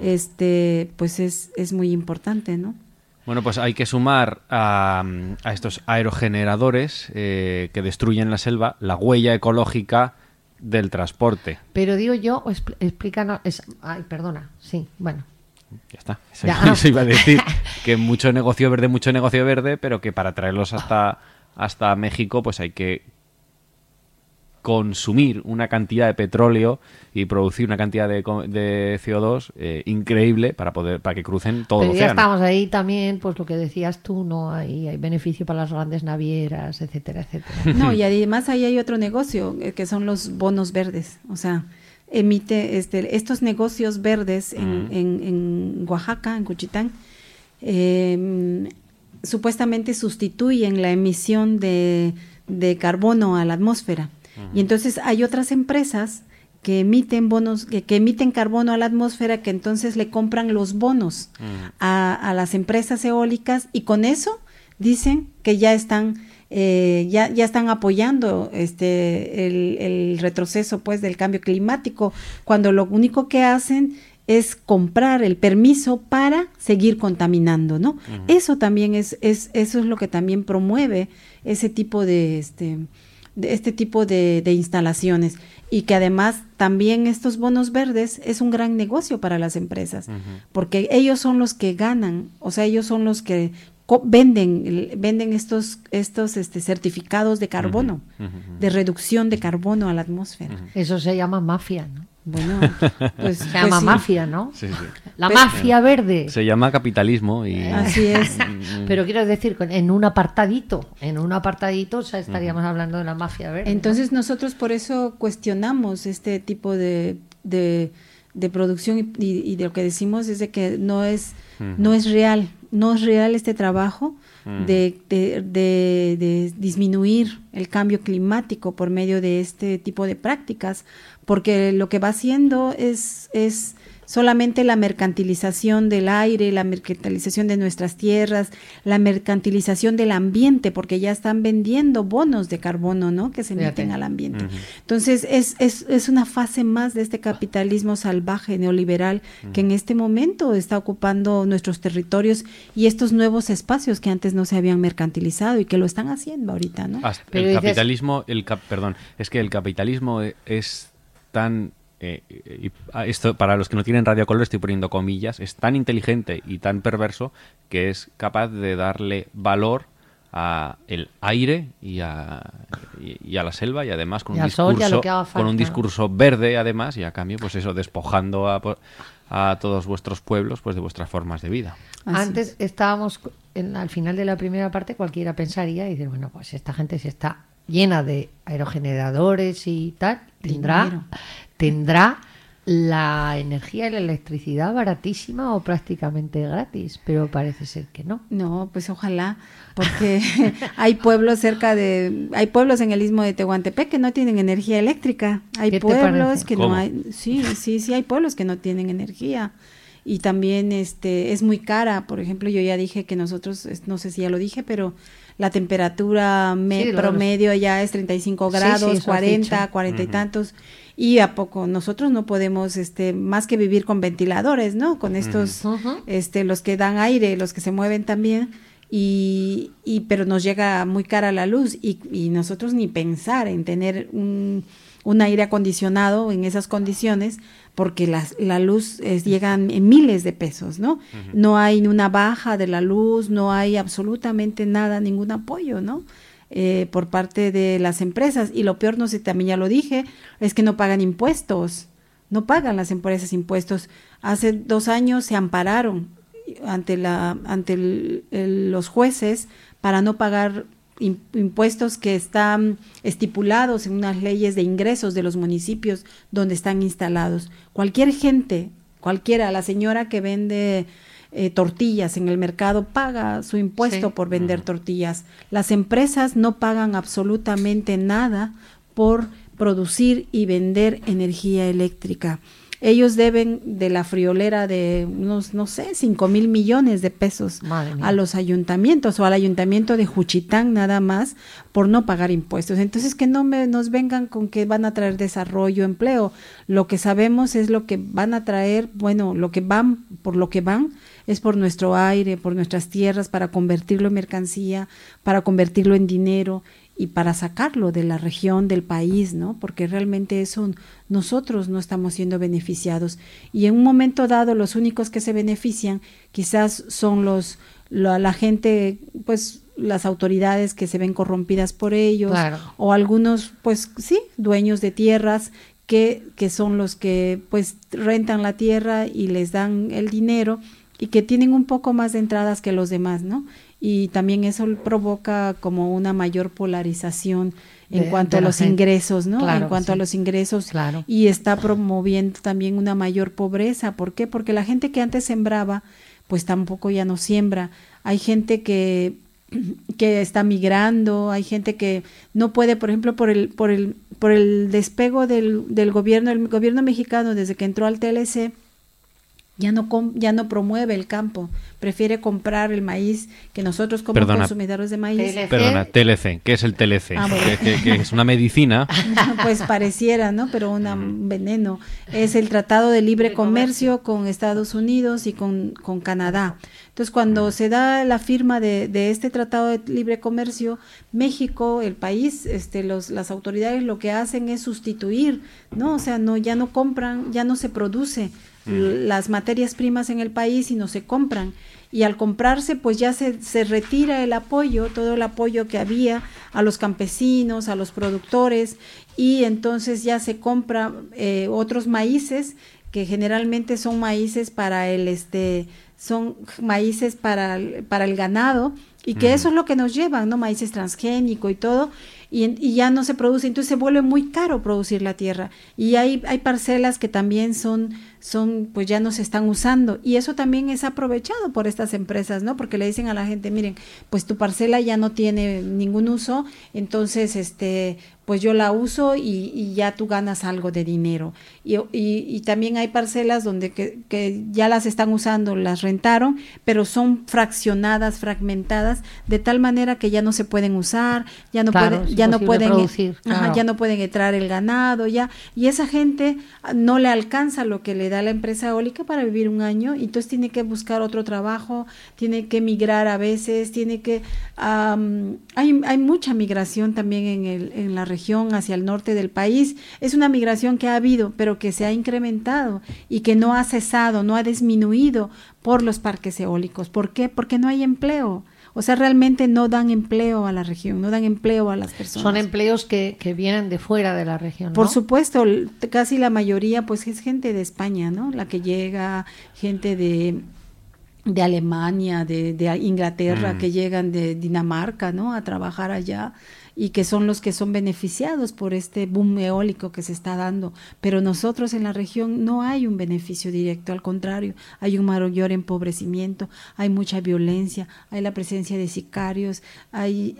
pues es muy importante, ¿no? Bueno, pues hay que sumar a estos aerogeneradores que destruyen la selva la huella ecológica del transporte. Pero digo yo, explícanos... perdona, sí, bueno. Ya está, eso iba a decir, que mucho negocio verde, pero que para traerlos hasta México pues hay que consumir una cantidad de petróleo y producir una cantidad de CO2 increíble para que crucen todo el océano. Ya estamos ahí también, pues lo que decías tú, no hay beneficio para las grandes navieras, etcétera, etcétera. No, y además ahí hay otro negocio, que son los bonos verdes, o sea, emite estos negocios verdes en Oaxaca, en Cuchitán, supuestamente sustituyen la emisión de carbono a la atmósfera. Y entonces hay otras empresas que emiten bonos, que emiten carbono a la atmósfera, que entonces le compran los bonos a las empresas eólicas, y con eso dicen que ya están apoyando el retroceso pues del cambio climático, cuando lo único que hacen es comprar el permiso para seguir contaminando, ¿no? Eso también eso es lo que también promueve ese tipo de este tipo de instalaciones, y que además también estos bonos verdes es un gran negocio para las empresas, porque ellos son los que ganan, o sea, ellos son los que venden estos certificados de carbono, de reducción de carbono a la atmósfera. Eso se llama mafia, ¿no? Bueno, pues se llama mafia, ¿no? Sí, sí. La mafia verde. Se llama capitalismo y así es. Pero quiero decir, en un apartadito, o sea, estaríamos hablando de la mafia verde. Entonces, ¿no? Nosotros por eso cuestionamos este tipo de producción, y de lo que decimos es de que no es real este trabajo de disminuir el cambio climático por medio de este tipo de prácticas, porque lo que va haciendo es solamente la mercantilización del aire, la mercantilización de nuestras tierras, la mercantilización del ambiente, porque ya están vendiendo bonos de carbono, ¿no? Que se emiten al ambiente. Entonces, es una fase más de este capitalismo salvaje, neoliberal, que en este momento está ocupando nuestros territorios y estos nuevos espacios que antes no se habían mercantilizado y que lo están haciendo ahorita, ¿no? El capitalismo, es que el capitalismo es tan... esto para los que no tienen radio color estoy poniendo comillas, es tan inteligente y tan perverso que es capaz de darle valor a el aire y a la selva, y además con un discurso verde, además, y a cambio pues eso, despojando a todos vuestros pueblos pues de vuestras formas de vida. Antes estábamos al final de la primera parte, cualquiera pensaría y dice, bueno, pues esta gente si está llena de aerogeneradores y tal, tendrá la energía y la electricidad baratísima o prácticamente gratis, pero parece ser que no. No, pues ojalá, porque hay pueblos hay pueblos en el istmo de Tehuantepec que no tienen energía eléctrica. Hay pueblos que no hay, sí, hay pueblos que no tienen energía. Y también es muy cara. Por ejemplo, yo ya dije que nosotros, no sé si ya lo dije, pero la temperatura promedio ya es 35 grados, 40 y tantos. Y a poco nosotros no podemos más que vivir con ventiladores, ¿no? Con estos los que dan aire, los que se mueven también, pero nos llega muy cara la luz y nosotros ni pensar en tener un aire acondicionado en esas condiciones, porque la luz llega en miles de pesos, ¿no? No hay una baja de la luz, no hay absolutamente nada, ningún apoyo, ¿no? Por parte de las empresas. Y lo peor, no sé, también ya lo dije, es que no pagan impuestos, no pagan las empresas impuestos. Hace 2 años se ampararon ante los jueces para no pagar impuestos que están estipulados en unas leyes de ingresos de los municipios donde están instalados. Cualquiera, la señora que vende tortillas en el mercado paga su impuesto por vender tortillas. Las empresas no pagan absolutamente nada por producir y vender energía eléctrica. Ellos deben de la friolera de unos, 5,000 millones de pesos a los ayuntamientos o al ayuntamiento de Juchitán nada más por no pagar impuestos. Entonces que nos vengan con que van a traer desarrollo, empleo. Lo que sabemos es lo que van a traer, por lo que van es por nuestro aire, por nuestras tierras, para convertirlo en mercancía, para convertirlo en dinero y para sacarlo de la región, del país, ¿no? Porque realmente eso nosotros no estamos siendo beneficiados. Y en un momento dado los únicos que se benefician quizás son la gente, pues las autoridades que se ven corrompidas por ellos, o algunos, pues sí, dueños de tierras que son los que pues rentan la tierra y les dan el dinero y que tienen un poco más de entradas que los demás, ¿no? Y también eso provoca como una mayor polarización en cuanto a los ingresos, ¿no? En cuanto a los ingresos, y está promoviendo también una mayor pobreza. ¿Por qué? Porque la gente que antes sembraba, pues tampoco ya no siembra. Hay gente que está migrando, hay gente que no puede, por ejemplo, por el despego del gobierno, el gobierno mexicano desde que entró al TLC, ya no promueve el campo, prefiere comprar el maíz que nosotros como consumidores de maíz. TLC, ¿qué es el TLC? Que es una medicina. Pues pareciera, ¿no? Pero un veneno. Es el Tratado de Libre Comercio con Estados Unidos y con Canadá. Entonces, cuando se da la firma de este Tratado de Libre Comercio, México, el país, las autoridades lo que hacen es sustituir, ¿no? O sea, ya no compran, ya no se produce las materias primas en el país y no se compran, y al comprarse pues ya se retira el apoyo, todo el apoyo que había a los campesinos, a los productores, y entonces ya se compra otros maíces que generalmente son maíces para son maíces para el ganado, y que eso es lo que nos llevan, ¿no? Maíces transgénico y todo, y ya no se produce, entonces se vuelve muy caro producir la tierra, y hay parcelas que también son pues ya no se están usando, y eso también es aprovechado por estas empresas, ¿no? Porque le dicen a la gente, miren, pues tu parcela ya no tiene ningún uso, entonces pues yo la uso y ya tú ganas algo de dinero. Y también hay parcelas donde que ya las están usando, las rentaron, pero son fraccionadas, fragmentadas, de tal manera que ya no se pueden usar, ya no pueden producir, claro. Ya no pueden entrar el ganado, ya, y esa gente no le alcanza lo que le da la empresa eólica para vivir un año, y entonces tiene que buscar otro trabajo, tiene que migrar a veces, tiene que hay mucha migración también en la región hacia el norte del país. Es una migración que ha habido, pero que se ha incrementado y que no ha cesado, no ha disminuido por los parques eólicos. ¿Por qué? Porque no hay empleo. O sea, realmente no dan empleo a la región, no dan empleo a las personas. Son empleos que vienen de fuera de la región, ¿no? Por supuesto, casi la mayoría pues es gente de España, ¿no? La que llega, gente de Alemania, de Inglaterra, que llegan de Dinamarca, ¿no? A trabajar allá, y que son los que son beneficiados por este boom eólico que se está dando. Pero nosotros en la región no hay un beneficio directo, al contrario, hay un mayor empobrecimiento, hay mucha violencia, hay la presencia de sicarios, hay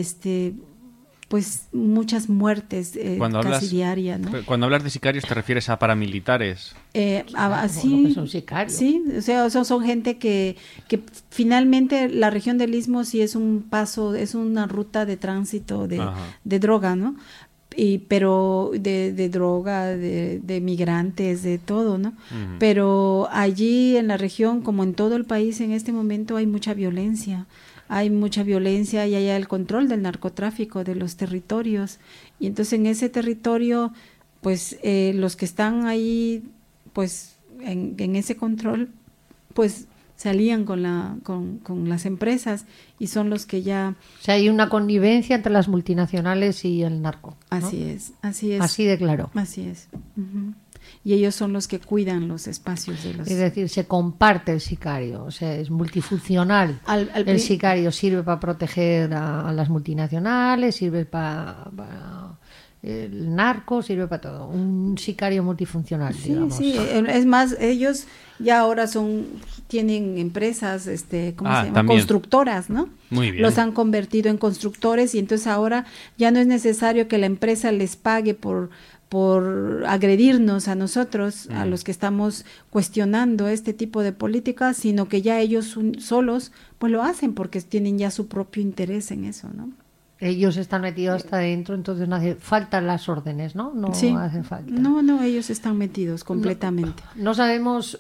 pues muchas muertes casi diarias, ¿no? Cuando hablas de sicarios, ¿te refieres a paramilitares? Sí, son sicarios. Sí, o sea, son gente que finalmente la región del Istmo sí es un paso, es una ruta de tránsito de droga, ¿no? Pero de droga, de migrantes, de todo, ¿no? Uh-huh. Pero allí en la región, como en todo el país en este momento, hay mucha violencia. Hay mucha violencia y hay el control del narcotráfico de los territorios, y entonces en ese territorio pues los que están ahí pues en ese control pues se alían con las empresas y son los que ya... O sea, hay una connivencia entre las multinacionales y el narco, ¿no? Así es. Así de claro. Así es. Uh-huh. Y ellos son los que cuidan los espacios de los... Es decir, se comparte el sicario, o sea, es multifuncional. El sicario sirve para proteger a las multinacionales, sirve para el narco, sirve para todo. Un sicario multifuncional, digamos. Sí, es más, ellos ya ahora tienen empresas, ¿cómo se llama? También. Constructoras, ¿no? Muy bien. Los han convertido en constructores, y entonces ahora ya no es necesario que la empresa les pague por agredirnos a nosotros, a los que estamos cuestionando este tipo de políticas, sino que ya ellos solos pues lo hacen porque tienen ya su propio interés en eso, ¿no? Ellos están metidos hasta adentro, entonces no hace falta las órdenes, ¿no? No hacen falta. No, ellos están metidos completamente. No sabemos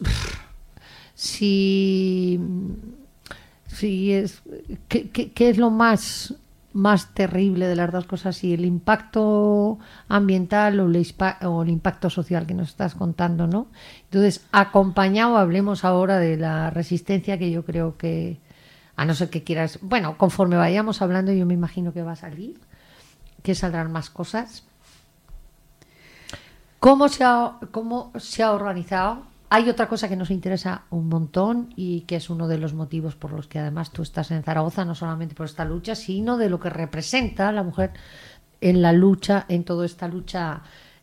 si es qué es lo más terrible de las dos cosas, si el impacto ambiental o el impacto social que nos estás contando, ¿no? Entonces, acompañado, hablemos ahora de la resistencia, que yo creo que, a no ser que quieras, bueno, conforme vayamos hablando, yo me imagino que va a salir, que saldrán más cosas. ¿Cómo se ha organizado? Hay otra cosa que nos interesa un montón y que es uno de los motivos por los que además tú estás en Zaragoza, no solamente por esta lucha, sino de lo que representa la mujer en la lucha, en toda esta lucha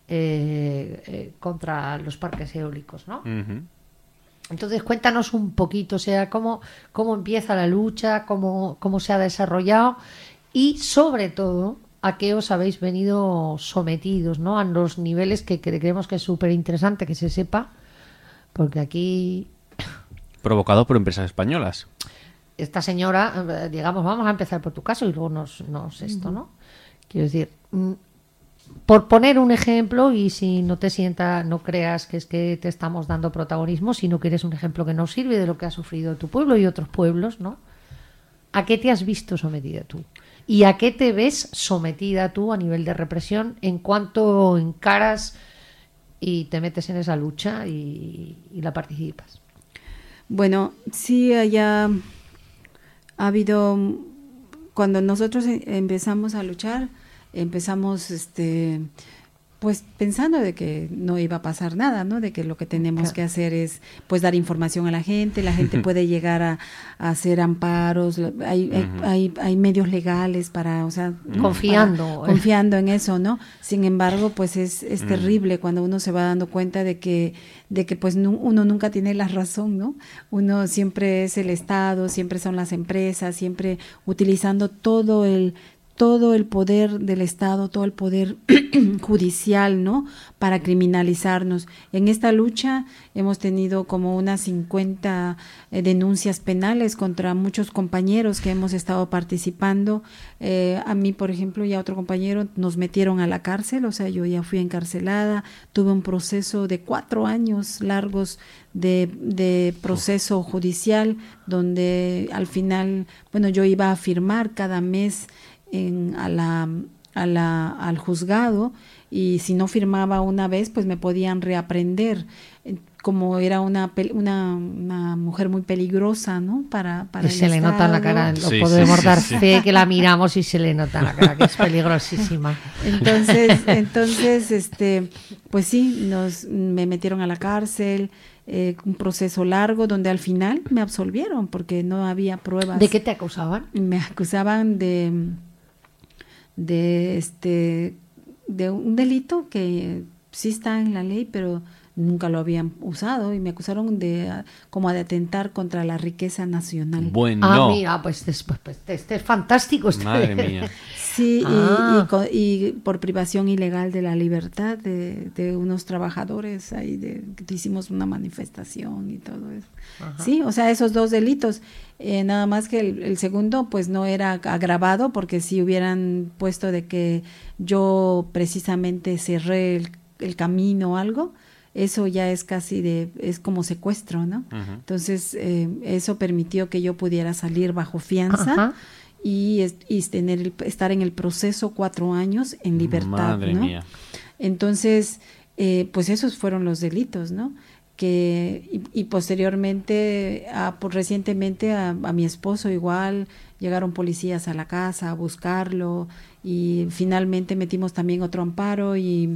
contra los parques eólicos, ¿no? Uh-huh. Entonces, cuéntanos un poquito, o sea, cómo empieza la lucha, cómo se ha desarrollado y, sobre todo, a qué os habéis venido sometidos, ¿no? A los niveles que creemos que es súper interesante que se sepa, porque aquí... Provocado por empresas españolas. Esta señora, digamos, vamos a empezar por tu caso y luego nos esto, ¿no? Quiero decir, por poner un ejemplo, y si no no creas que es que te estamos dando protagonismo, sino que eres un ejemplo que nos sirve de lo que ha sufrido tu pueblo y otros pueblos, ¿no? ¿A qué te has visto sometida tú? ¿Y a qué te ves sometida tú a nivel de represión en cuanto encaras y te metes en esa lucha y la participas? Bueno, sí, ha habido, cuando nosotros empezamos a luchar, empezamos pues pensando de que no iba a pasar nada, ¿no? De que lo que tenemos que hacer es pues dar información a la gente puede llegar a hacer amparos, hay medios legales para, o sea, confiando en eso, ¿no? Sin embargo, pues es terrible cuando uno se va dando cuenta de que pues uno nunca tiene la razón, ¿no? Uno siempre es el Estado, siempre son las empresas, siempre utilizando todo el todo el poder del Estado, todo el poder judicial, ¿no? Para criminalizarnos. En esta lucha hemos tenido como unas 50 denuncias penales contra muchos compañeros que hemos estado participando. A mí, por ejemplo, y a otro compañero nos metieron a la cárcel, o sea, yo ya fui encarcelada, tuve un proceso de 4 años largos de proceso judicial, donde al final, bueno, yo iba a firmar cada mes al juzgado, y si no firmaba una vez, pues me podían reaprender. Como era una mujer muy peligrosa, ¿no? Para y se le nota en la cara, lo podemos dar fe que la miramos y se le nota en la cara que es peligrosísima. Entonces, pues sí, me metieron a la cárcel, un proceso largo donde al final me absolvieron porque no había pruebas. ¿De qué te acusaban? Me acusaban de un delito que sí está en la ley, pero nunca lo habían usado, y me acusaron como de atentar contra la riqueza nacional. Bueno. Mira, pues este es fantástico. Madre mía. Sí, y por privación ilegal de la libertad de unos trabajadores, ahí hicimos una manifestación y todo eso. Ajá. Sí, o sea, esos 2 delitos. Nada más que el segundo pues no era agravado, porque si hubieran puesto de que yo precisamente cerré el camino o algo, eso ya es es como secuestro, ¿no? Uh-huh. Entonces eso permitió que yo pudiera salir bajo fianza. Uh-huh. Y estar en el proceso 4 años en libertad. Madre ¿no? mía. Entonces pues esos fueron los delitos, ¿no? Y posteriormente, recientemente a mi esposo igual, llegaron policías a la casa a buscarlo, y finalmente metimos también otro amparo, y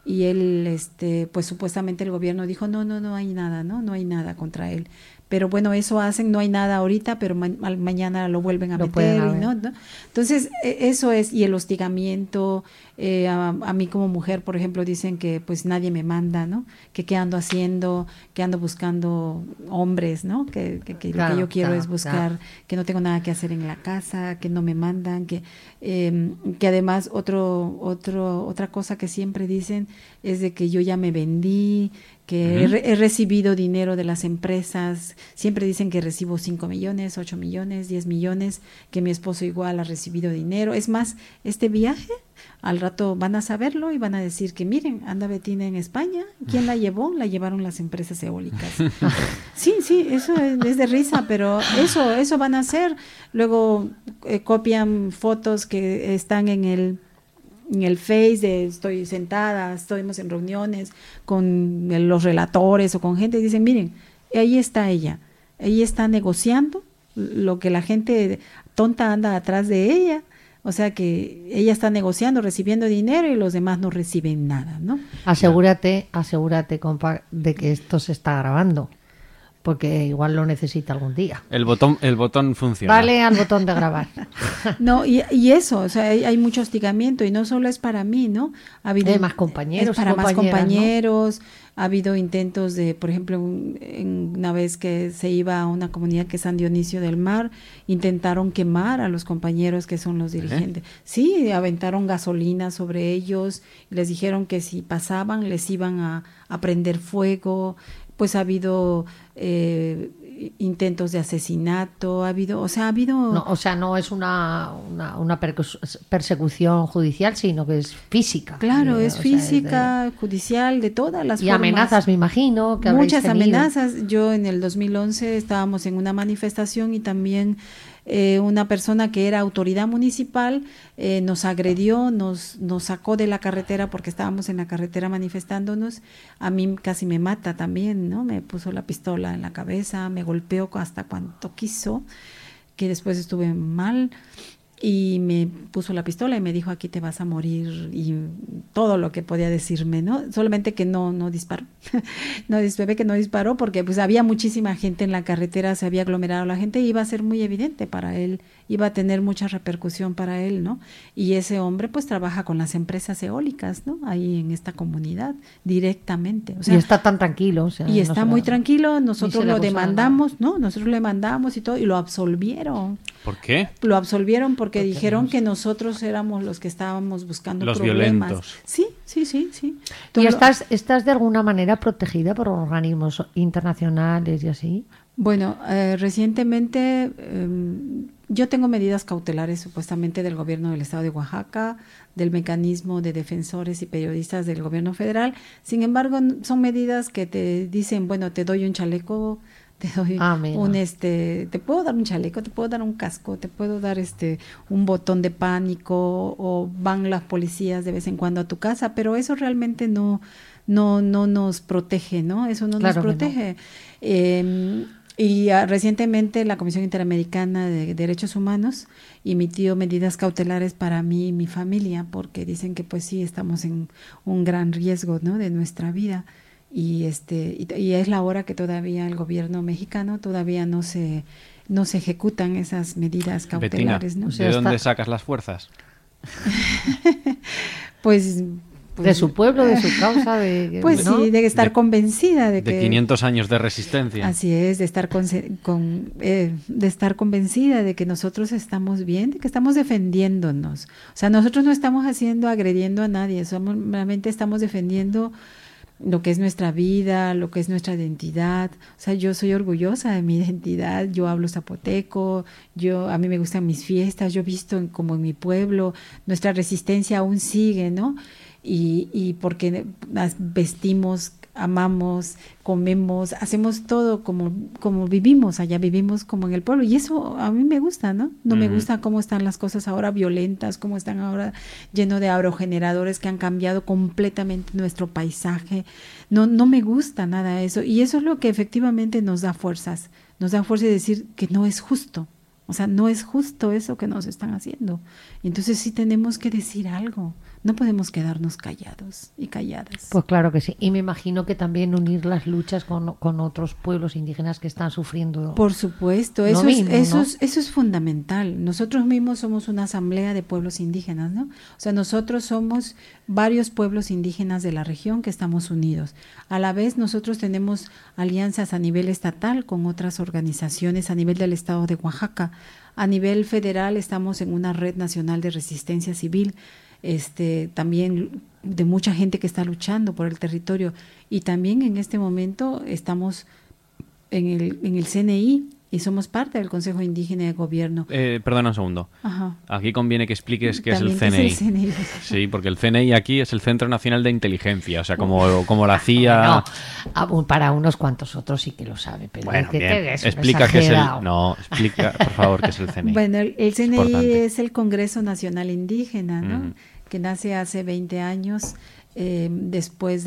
él, pues supuestamente el gobierno dijo, no hay nada, no hay nada contra él. Pero bueno, eso hacen, no hay nada ahorita, pero mañana lo vuelven a meter, ¿no? Entonces, eso es, y el hostigamiento, a mí como mujer, por ejemplo, dicen que pues nadie me manda, ¿no? Que qué ando haciendo, que ando buscando hombres, ¿no? Que lo que yo quiero es buscar, que no tengo nada que hacer en la casa, que no me mandan, que además otra cosa que siempre dicen es de que yo ya me vendí, que he recibido dinero de las empresas, siempre dicen que recibo 5 millones, 8 millones, 10 millones, que mi esposo igual ha recibido dinero. Es más, este viaje, al rato van a saberlo y van a decir que miren, anda Betina en España, ¿quién la llevó? La llevaron las empresas eólicas. Sí, eso es de risa, pero eso van a hacer. Luego copian fotos que están en el Face estoy sentada, estuvimos en reuniones con los relatores o con gente, y dicen, miren, ahí está ella está negociando lo que la gente tonta anda atrás de ella, o sea que ella está negociando, recibiendo dinero, y los demás no reciben nada, ¿no? Asegúrate, compa, de que esto se está grabando, porque igual lo necesita algún día. El botón funciona. Dale al botón de grabar. No, y eso, o sea, hay mucho hostigamiento, y no solo es para mí, ¿no? Ha habido más compañeros, para más compañeros, ¿no? Ha habido intentos de, por ejemplo, una vez que se iba a una comunidad que es San Dionisio del Mar, intentaron quemar a los compañeros que son los dirigentes. Sí, aventaron gasolina sobre ellos, y les dijeron que si pasaban les iban a prender fuego. Pues ha habido intentos de asesinato, ha habido... No es una persecución judicial, sino que es física. Claro, es física, judicial, de todas las formas. Y amenazas, me imagino, que muchas amenazas. Yo en el 2011 estábamos en una manifestación, y también una persona que era autoridad municipal nos agredió, nos sacó de la carretera porque estábamos en la carretera manifestándonos. A mí casi me mata también, ¿no? Me puso la pistola en la cabeza, me golpeó hasta cuanto quiso, que después estuve mal, y me puso la pistola y me dijo, aquí te vas a morir, y todo lo que podía decirme, ¿no? Solamente que no disparó. Ve que no disparó porque pues había muchísima gente en la carretera, se había aglomerado la gente, y iba a ser muy evidente para él iba a tener mucha repercusión para él, ¿no? Y ese hombre pues trabaja con las empresas eólicas, ¿no? Ahí en esta comunidad directamente. O sea, y está tan tranquilo. O sea, y está muy tranquilo, nosotros lo demandamos, nada. ¿no? Nosotros lo demandamos y todo, y lo absolvieron. ¿Por qué? Lo absolvieron porque dijeron que nosotros éramos los que estábamos buscando los problemas. Violentos. Sí. ¿Y estás de alguna manera protegida por organismos internacionales y así? Bueno, recientemente yo tengo medidas cautelares supuestamente del gobierno del estado de Oaxaca, del mecanismo de defensores y periodistas del gobierno federal. Sin embargo, son medidas que te dicen, bueno, te doy un chaleco, te doy te puedo dar un chaleco, te puedo dar un casco, te puedo dar un botón de pánico, o van las policías de vez en cuando a tu casa, pero eso realmente no nos protege, ¿no? Eso no nos protege. Recientemente la Comisión Interamericana de Derechos Humanos emitió medidas cautelares para mí y mi familia, porque dicen que pues sí estamos en un gran riesgo, ¿no? De nuestra vida. Y es la hora que todavía el gobierno mexicano todavía no se ejecutan esas medidas cautelares. Betina, ¿no? O sea, ¿de dónde sacas las fuerzas? Pues de su pueblo, de su causa, pues ¿no? Sí, de estar convencida de que 500 años de resistencia. Así es, de estar convencida de que nosotros estamos bien, de que estamos defendiéndonos. O sea, nosotros no estamos agrediendo a nadie, realmente estamos defendiendo lo que es nuestra vida, lo que es nuestra identidad. O sea, yo soy orgullosa de mi identidad, yo hablo zapoteco, a mí me gustan mis fiestas, yo he visto como en mi pueblo, nuestra resistencia aún sigue, ¿no? Y porque vestimos, amamos, comemos, hacemos todo como vivimos, allá vivimos como en el pueblo, y eso a mí me gusta, ¿no? No me gusta cómo están las cosas ahora violentas, cómo están ahora lleno de aerogeneradores que han cambiado completamente nuestro paisaje. No me gusta nada eso, y eso es lo que efectivamente nos da fuerzas de decir que no es justo. O sea, no es justo eso que nos están haciendo. Entonces sí tenemos que decir algo. No podemos quedarnos callados y calladas. Pues claro que sí. Y me imagino que también unir las luchas con otros pueblos indígenas que están sufriendo. Por supuesto, eso es fundamental. Nosotros mismos somos una asamblea de pueblos indígenas, ¿no? O sea, nosotros somos varios pueblos indígenas de la región que estamos unidos. A la vez nosotros tenemos alianzas a nivel estatal con otras organizaciones a nivel del estado de Oaxaca. A nivel federal estamos en una red nacional de resistencia civil, también de mucha gente que está luchando por el territorio, y también en este momento estamos en el CNI y somos parte del Consejo Indígena de Gobierno. Perdona un segundo. Ajá. Aquí conviene que expliques qué es el CNI. Es el CNI. Sí, porque el CNI aquí es el Centro Nacional de Inteligencia, o sea, como la CIA. No, para unos cuantos otros sí que lo sabe, pero bueno, explica qué es explica, por favor, qué es el CNI. Bueno, el CNI es el Congreso Nacional Indígena, ¿no? Que nace hace 20 años. Después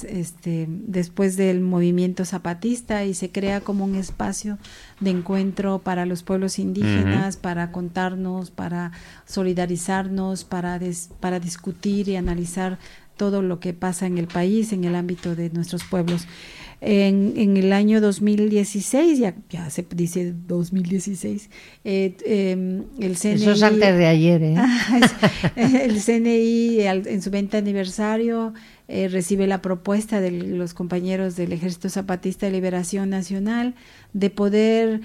del movimiento zapatista, y se crea como un espacio de encuentro para los pueblos indígenas, para contarnos, para solidarizarnos, para discutir y analizar todo lo que pasa en el país en el ámbito de nuestros pueblos. En el año 2016, ya se dice 2016, el CNI... Eso es antes de ayer, ¿eh? El CNI, en su 20 aniversario, recibe la propuesta de los compañeros del Ejército Zapatista de Liberación Nacional de poder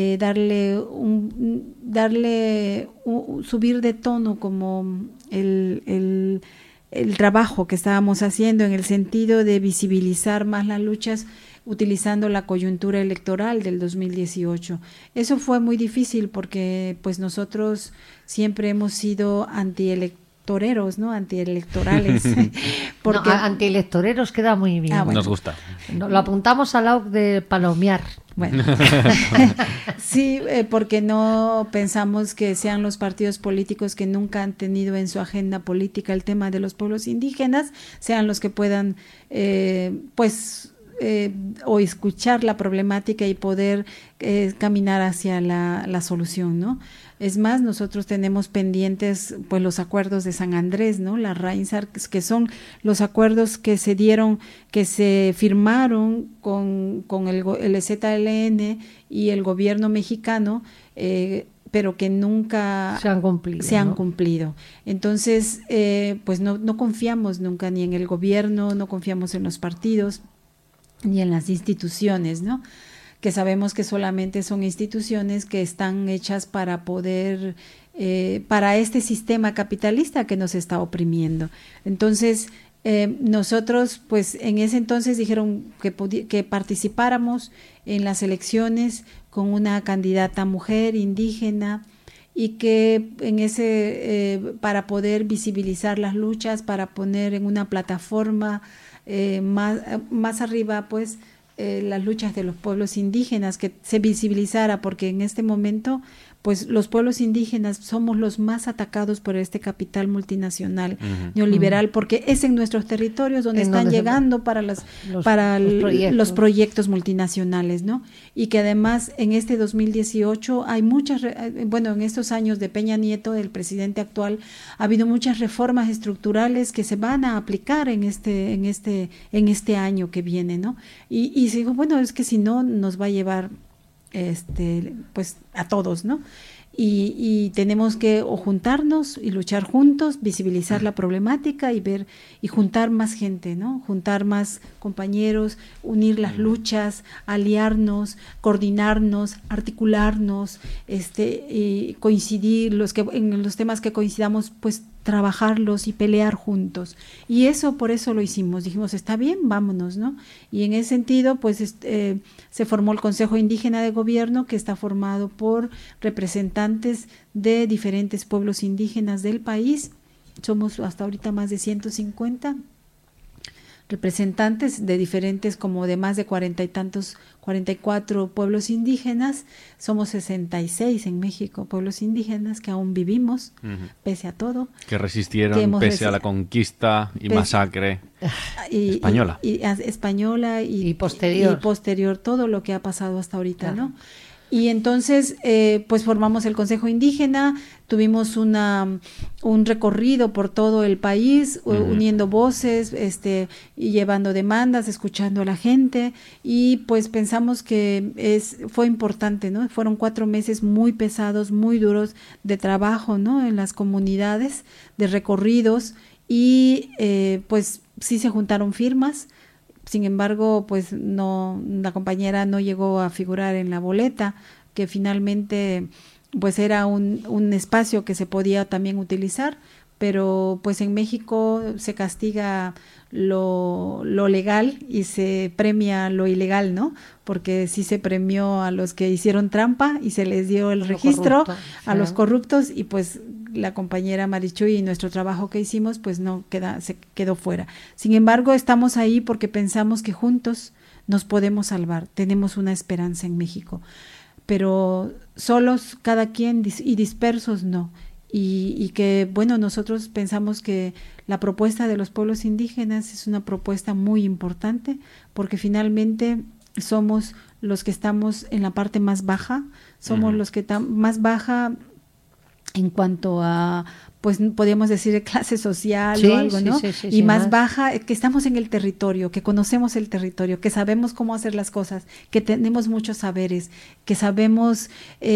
subir de tono como el trabajo que estábamos haciendo, en el sentido de visibilizar más las luchas utilizando la coyuntura electoral del 2018. Eso fue muy difícil porque pues nosotros siempre hemos sido antielectoreros, ¿no? Antielectorales. Porque... No, antielectoreros queda muy bien. Bueno. Nos gusta. Lo apuntamos al lado de palomear. Bueno, sí, porque no pensamos que sean los partidos políticos que nunca han tenido en su agenda política el tema de los pueblos indígenas, sean los que puedan, o escuchar la problemática y poder caminar hacia la solución, ¿no? Es más, nosotros tenemos pendientes pues los acuerdos de San Andrés, ¿no? La RAINSAR, que son los acuerdos que se firmaron con el ZLN y el gobierno mexicano pero que nunca se han cumplido. Entonces, pues no confiamos nunca ni en el gobierno, no confiamos en los partidos, ni en las instituciones, ¿no? Que sabemos que solamente son instituciones que están hechas para poder, para este sistema capitalista que nos está oprimiendo. Entonces, nosotros, pues en ese entonces dijeron que participáramos en las elecciones con una candidata mujer indígena y que en para poder visibilizar las luchas, para poner en una plataforma más arriba, pues, las luchas de los pueblos indígenas, que se visibilizara, porque en este momento pues los pueblos indígenas somos los más atacados por este capital multinacional neoliberal, porque es en nuestros territorios donde están llegando para los proyectos multinacionales, ¿no? Y que además en este 2018 hay en estos años de Peña Nieto, el presidente actual, ha habido muchas reformas estructurales que se van a aplicar en este año que viene, ¿no? Y digo, bueno, es que si no nos va a llevar pues a todos, ¿no? Y tenemos que o juntarnos y luchar juntos, visibilizar la problemática y ver y juntar más gente, ¿no? Juntar más compañeros, unir las luchas, aliarnos, coordinarnos, articularnos, y coincidir en los temas que coincidamos, pues trabajarlos y pelear juntos. Y por eso lo hicimos. Dijimos, está bien, vámonos, ¿no? Y en ese sentido, pues se formó el Consejo Indígena de Gobierno, que está formado por representantes de diferentes pueblos indígenas del país. Somos hasta ahorita más de 150 representantes de diferentes, como de más de 44 pueblos indígenas. Somos 66 en México, pueblos indígenas que aún vivimos, pese a todo. Que resistieron pese a la conquista y masacre española. Española y posterior, todo lo que ha pasado hasta ahorita, ¿no? Y entonces, pues formamos el Consejo Indígena, tuvimos un recorrido por todo el país, uniendo voces, y llevando demandas, escuchando a la gente, y pues pensamos que fue importante, ¿no? Fueron 4 meses muy pesados, muy duros de trabajo, ¿no? En las comunidades, de recorridos, y pues sí se juntaron firmas. Sin embargo, pues la compañera no llegó a figurar en la boleta, que finalmente pues era un espacio que se podía también utilizar, pero pues en México se castiga lo legal y se premia lo ilegal, ¿no? Porque sí se premió a los que hicieron trampa y se les dio el registro a los corruptos, y pues la compañera Marichuy y nuestro trabajo que hicimos pues se quedó fuera. Sin embargo, estamos ahí porque pensamos que juntos nos podemos salvar, tenemos una esperanza en México, pero solos cada quien y dispersos no. Y que, bueno, nosotros pensamos que la propuesta de los pueblos indígenas es una propuesta muy importante, porque finalmente somos los que estamos en la parte más baja, somos los que están más baja en cuanto a, pues podríamos decir, clase social o algo, ¿no? Y más baja, que estamos en el territorio, que conocemos el territorio, que sabemos cómo hacer las cosas, que tenemos muchos saberes, que sabemos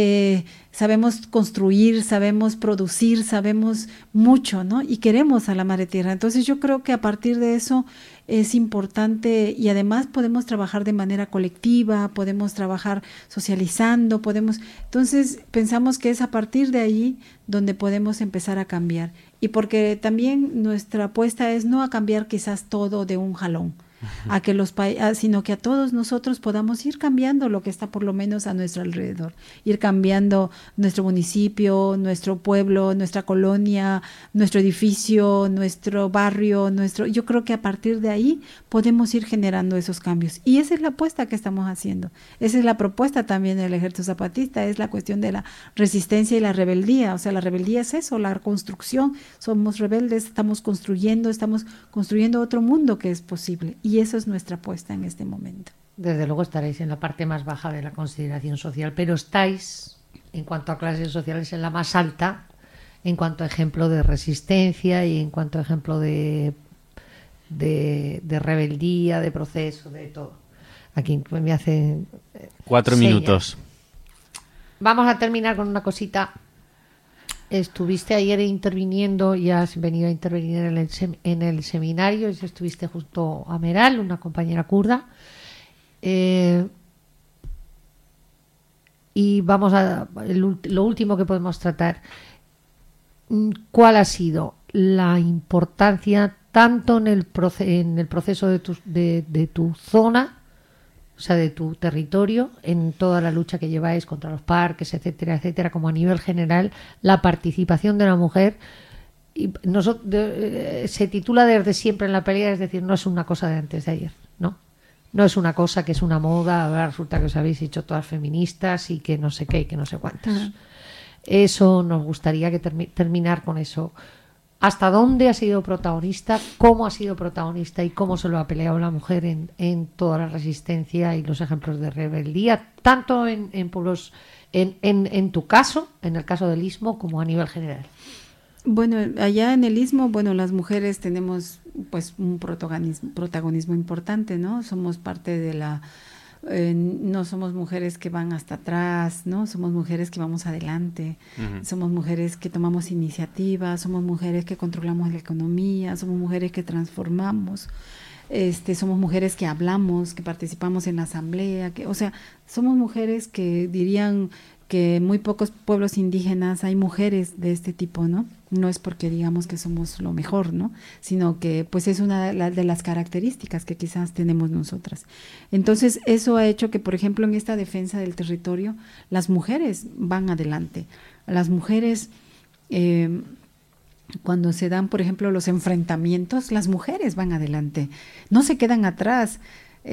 construir, sabemos producir, sabemos mucho, ¿no? Y queremos a la madre tierra. Entonces yo creo que a partir de eso es importante, y además podemos trabajar de manera colectiva, podemos trabajar socializando, entonces pensamos que es a partir de ahí donde podemos empezar a cambiar, y porque también nuestra apuesta es no a cambiar quizás todo de un jalón, a que sino que a todos nosotros podamos ir cambiando lo que está por lo menos a nuestro alrededor, ir cambiando nuestro municipio, nuestro pueblo, nuestra colonia, nuestro edificio, nuestro barrio, yo creo que a partir de ahí podemos ir generando esos cambios, y esa es la apuesta que estamos haciendo, esa es la propuesta también del Ejército Zapatista, es la cuestión de la resistencia y la rebeldía. O sea, la rebeldía es eso, la construcción, somos rebeldes, estamos construyendo otro mundo que es posible. Y eso es nuestra apuesta en este momento. Desde luego estaréis en la parte más baja de la consideración social, pero estáis, en cuanto a clases sociales, en la más alta, en cuanto a ejemplo de resistencia y en cuanto a ejemplo de rebeldía, de proceso, de todo. Aquí me hacen 4 minutos. vamos a terminar con una cosita. Estuviste ayer interviniendo y has venido a intervenir en el seminario. Estuviste junto a Meral, una compañera kurda. Y vamos a lo último que podemos tratar. ¿Cuál ha sido la importancia tanto en el proceso de tu zona, o sea, de tu territorio, en toda la lucha que lleváis contra los parques, etcétera, etcétera, como a nivel general, la participación de la mujer? Y se titula desde siempre en la pelea, es decir, no es una cosa de antes de ayer, ¿no? No es una cosa que es una moda, ahora resulta que os habéis hecho todas feministas y que no sé qué y que no sé cuántas. Uh-huh. Eso nos gustaría que terminar con eso. ¿Hasta dónde ha sido protagonista? ¿Cómo ha sido protagonista? ¿Y cómo se lo ha peleado la mujer en toda la resistencia y los ejemplos de rebeldía? Tanto en pueblos, en tu caso, en el caso del Istmo, como a nivel general. Bueno, allá en el Istmo, bueno, las mujeres tenemos pues un protagonismo importante, ¿no? Somos parte de la... no somos mujeres que van hasta atrás, ¿no? Somos mujeres que vamos adelante, somos mujeres que tomamos iniciativas, somos mujeres que controlamos la economía, somos mujeres que transformamos, somos mujeres que hablamos, que participamos en la asamblea, o sea, somos mujeres que dirían que en muy pocos pueblos indígenas hay mujeres de este tipo, ¿no? No es porque digamos que somos lo mejor, ¿no? Sino que pues es una de las características que quizás tenemos nosotras. Entonces eso ha hecho que, por ejemplo, en esta defensa del territorio, las mujeres van adelante. Las mujeres, cuando se dan, por ejemplo, los enfrentamientos, las mujeres van adelante, no se quedan atrás.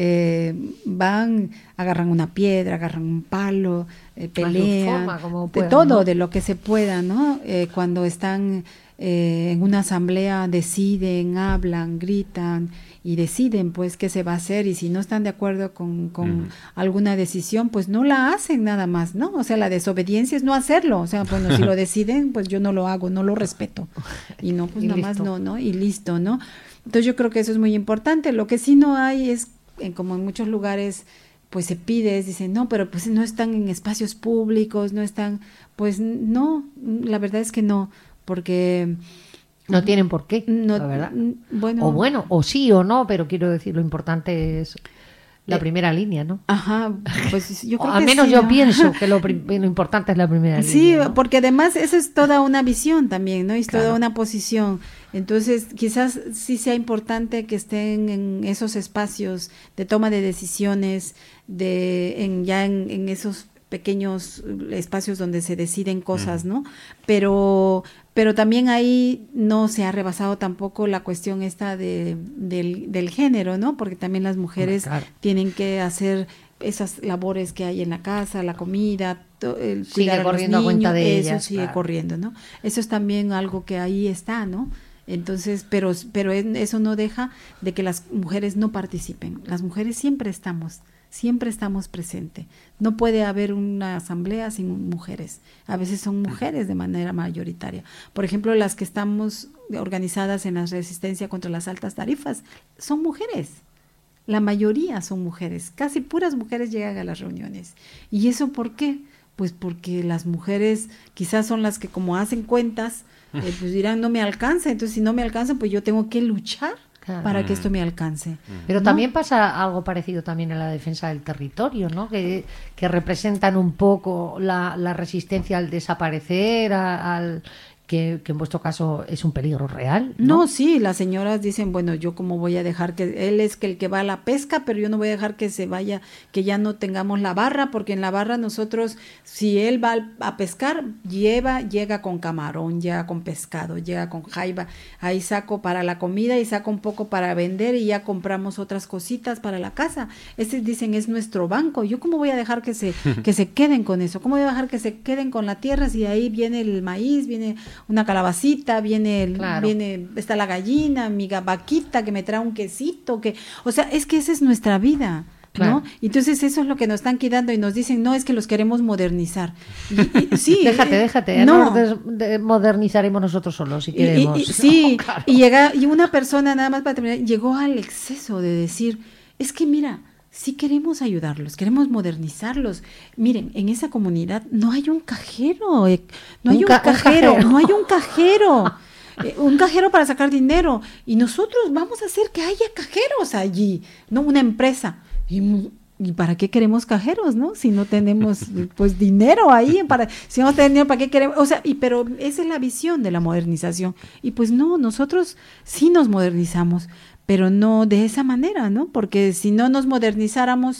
Agarran una piedra, agarran un palo, pelean, de todo, ¿no? De lo que se pueda, ¿no? Cuando están en una asamblea deciden, hablan, gritan y deciden pues qué se va a hacer, y si no están de acuerdo con alguna decisión, pues no la hacen nada más, ¿no? O sea, la desobediencia es no hacerlo, o sea, bueno, si lo deciden, pues yo no lo hago, no lo respeto, y no, pues nada más no, y listo, ¿no? Entonces yo creo que eso es muy importante. Lo que sí no hay es, como en muchos lugares pues se pide, dicen, no, pero pues no están en espacios públicos, no están, pues no, la verdad es que no, porque no tienen por qué, no, la verdad. Bueno, o sí o no, pero quiero decir, lo importante es la primera línea, ¿no? Ajá, pues yo creo al que menos sí, yo ¿no? pienso que lo importante es la primera línea. Sí, ¿no? porque además eso es toda una visión también, ¿no? Es toda una posición. Entonces, quizás sí sea importante que estén en esos espacios de toma de decisiones, en esos pequeños espacios donde se deciden cosas, ¿no? Pero también ahí no se ha rebasado tampoco la cuestión esta del género, ¿no? Porque también las mujeres tienen que hacer esas labores que hay en la casa, la comida, el cuidar a los niños, a cuenta de ellas, eso sigue corriendo, ¿no? Eso es también algo que ahí está, ¿no? Entonces, pero eso no deja de que las mujeres no participen. Las mujeres siempre estamos presentes. No puede haber una asamblea sin mujeres. A veces son mujeres de manera mayoritaria. Por ejemplo, las que estamos organizadas en la resistencia contra las altas tarifas son mujeres. La mayoría son mujeres. Casi puras mujeres llegan a las reuniones. ¿Y eso por qué? Pues porque las mujeres quizás son las que, como hacen cuentas, pues dirán, no me alcanza. Entonces, si no me alcanza, pues yo tengo que luchar para que esto me alcance. Pero ¿no? También pasa algo parecido también en la defensa del territorio, ¿no? Que representan un poco la resistencia al desaparecer, que en vuestro caso es un peligro real, ¿no? No, sí, las señoras dicen, bueno, yo cómo voy a dejar que él es el que va a la pesca, pero yo no voy a dejar que se vaya, que ya no tengamos la barra, porque en la barra nosotros, si él va a pescar, llega con camarón, llega con pescado, llega con jaiba, ahí saco para la comida y saco un poco para vender y ya compramos otras cositas para la casa. Dicen, es nuestro banco. Yo cómo voy a dejar que se queden con eso, cómo voy a dejar que se queden con la tierra si ahí viene el maíz, viene una calabacita, está la gallina, mi vaquita que me trae un quesito, o sea, es que esa es nuestra vida, ¿no? Entonces eso es lo que nos están quitando y nos dicen, no, es que los queremos modernizar. Y sí, déjate, no modernizaremos nosotros solos si queremos. Sí, y una persona, nada más para terminar, llegó al exceso de decir, es que mira, sí queremos ayudarlos, queremos modernizarlos. Miren, en esa comunidad no hay un cajero, no hay un cajero para sacar dinero. Y nosotros vamos a hacer que haya cajeros allí, no una empresa. ¿Y para qué queremos cajeros, no? Si no tenemos pues dinero ahí, si no tenemos, ¿para qué queremos? O sea, pero esa es la visión de la modernización. Y pues no, nosotros sí nos modernizamos, pero no de esa manera, ¿no? Porque si no nos modernizáramos,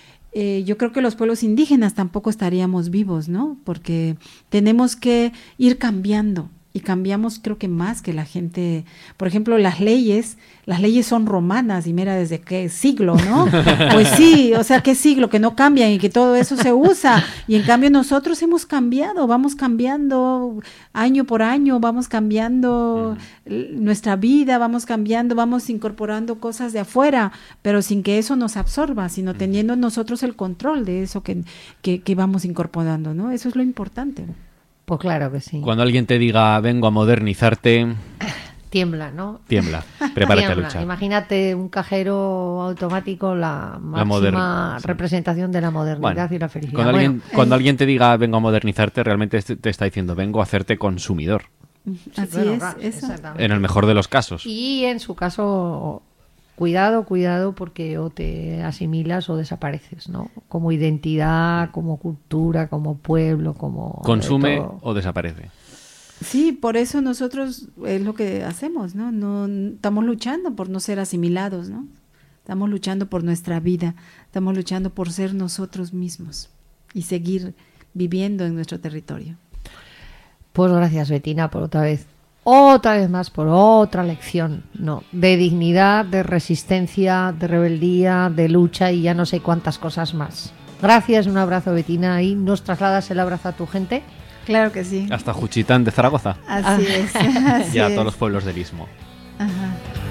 yo creo que los pueblos indígenas tampoco estaríamos vivos, ¿no? Porque tenemos que ir cambiando. Y cambiamos, creo que más que la gente. Por ejemplo, las leyes son romanas, y mira desde qué siglo, ¿no? Pues sí, o sea, qué siglo, que no cambian y que todo eso se usa. Y en cambio nosotros hemos cambiado, vamos cambiando año por año, vamos cambiando nuestra vida, vamos cambiando, vamos incorporando cosas de afuera, pero sin que eso nos absorba, sino teniendo nosotros el control de eso que vamos incorporando, ¿no? Eso es lo importante. Pues claro que sí. Cuando alguien te diga, vengo a modernizarte... Tiembla, ¿no? Tiembla, prepárate a luchar. Imagínate un cajero automático, la máxima representación de la modernidad y la felicidad. Cuando alguien te diga, vengo a modernizarte, realmente te está diciendo, vengo a hacerte consumidor. Así es, eso. En el mejor de los casos. Y en su caso... Cuidado, porque o te asimilas o desapareces, ¿no? Como identidad, como cultura, como pueblo, como... Consume o desaparece. Sí, por eso nosotros es lo que hacemos, ¿no? No estamos luchando por no ser asimilados, ¿no? Estamos luchando por nuestra vida, estamos luchando por ser nosotros mismos y seguir viviendo en nuestro territorio. Pues gracias, Betina, por otra vez más por otra lección, ¿no? De dignidad, de resistencia, de rebeldía, de lucha y ya no sé cuántas cosas más. Gracias, un abrazo, Betina, y nos trasladas el abrazo a tu gente. Claro que sí. Hasta Juchitán de Zaragoza. Así es. Y a todos los pueblos del Istmo. Ajá.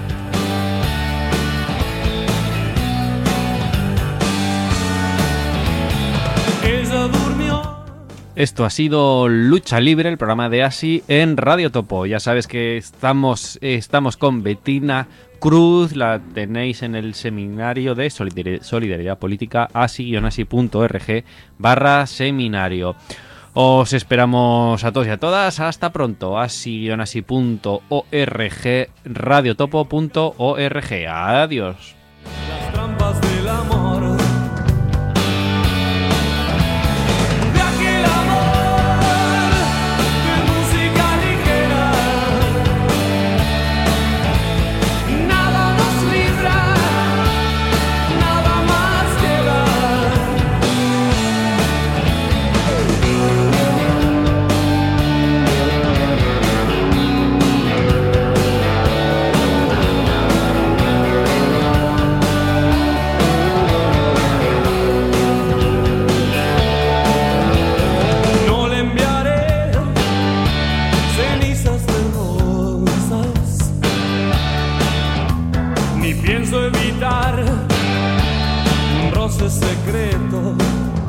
Esto ha sido Lucha Libre, el programa de ASI en Radio Topo. Ya sabes que estamos con Betina Cruz, la tenéis en el seminario de Solidaridad Política, asi-org/seminario. Os esperamos a todos y a todas. Hasta pronto. asi-org, radiotopo.org. Adiós. Las trampas del amor. Pienso evitar un roce secreto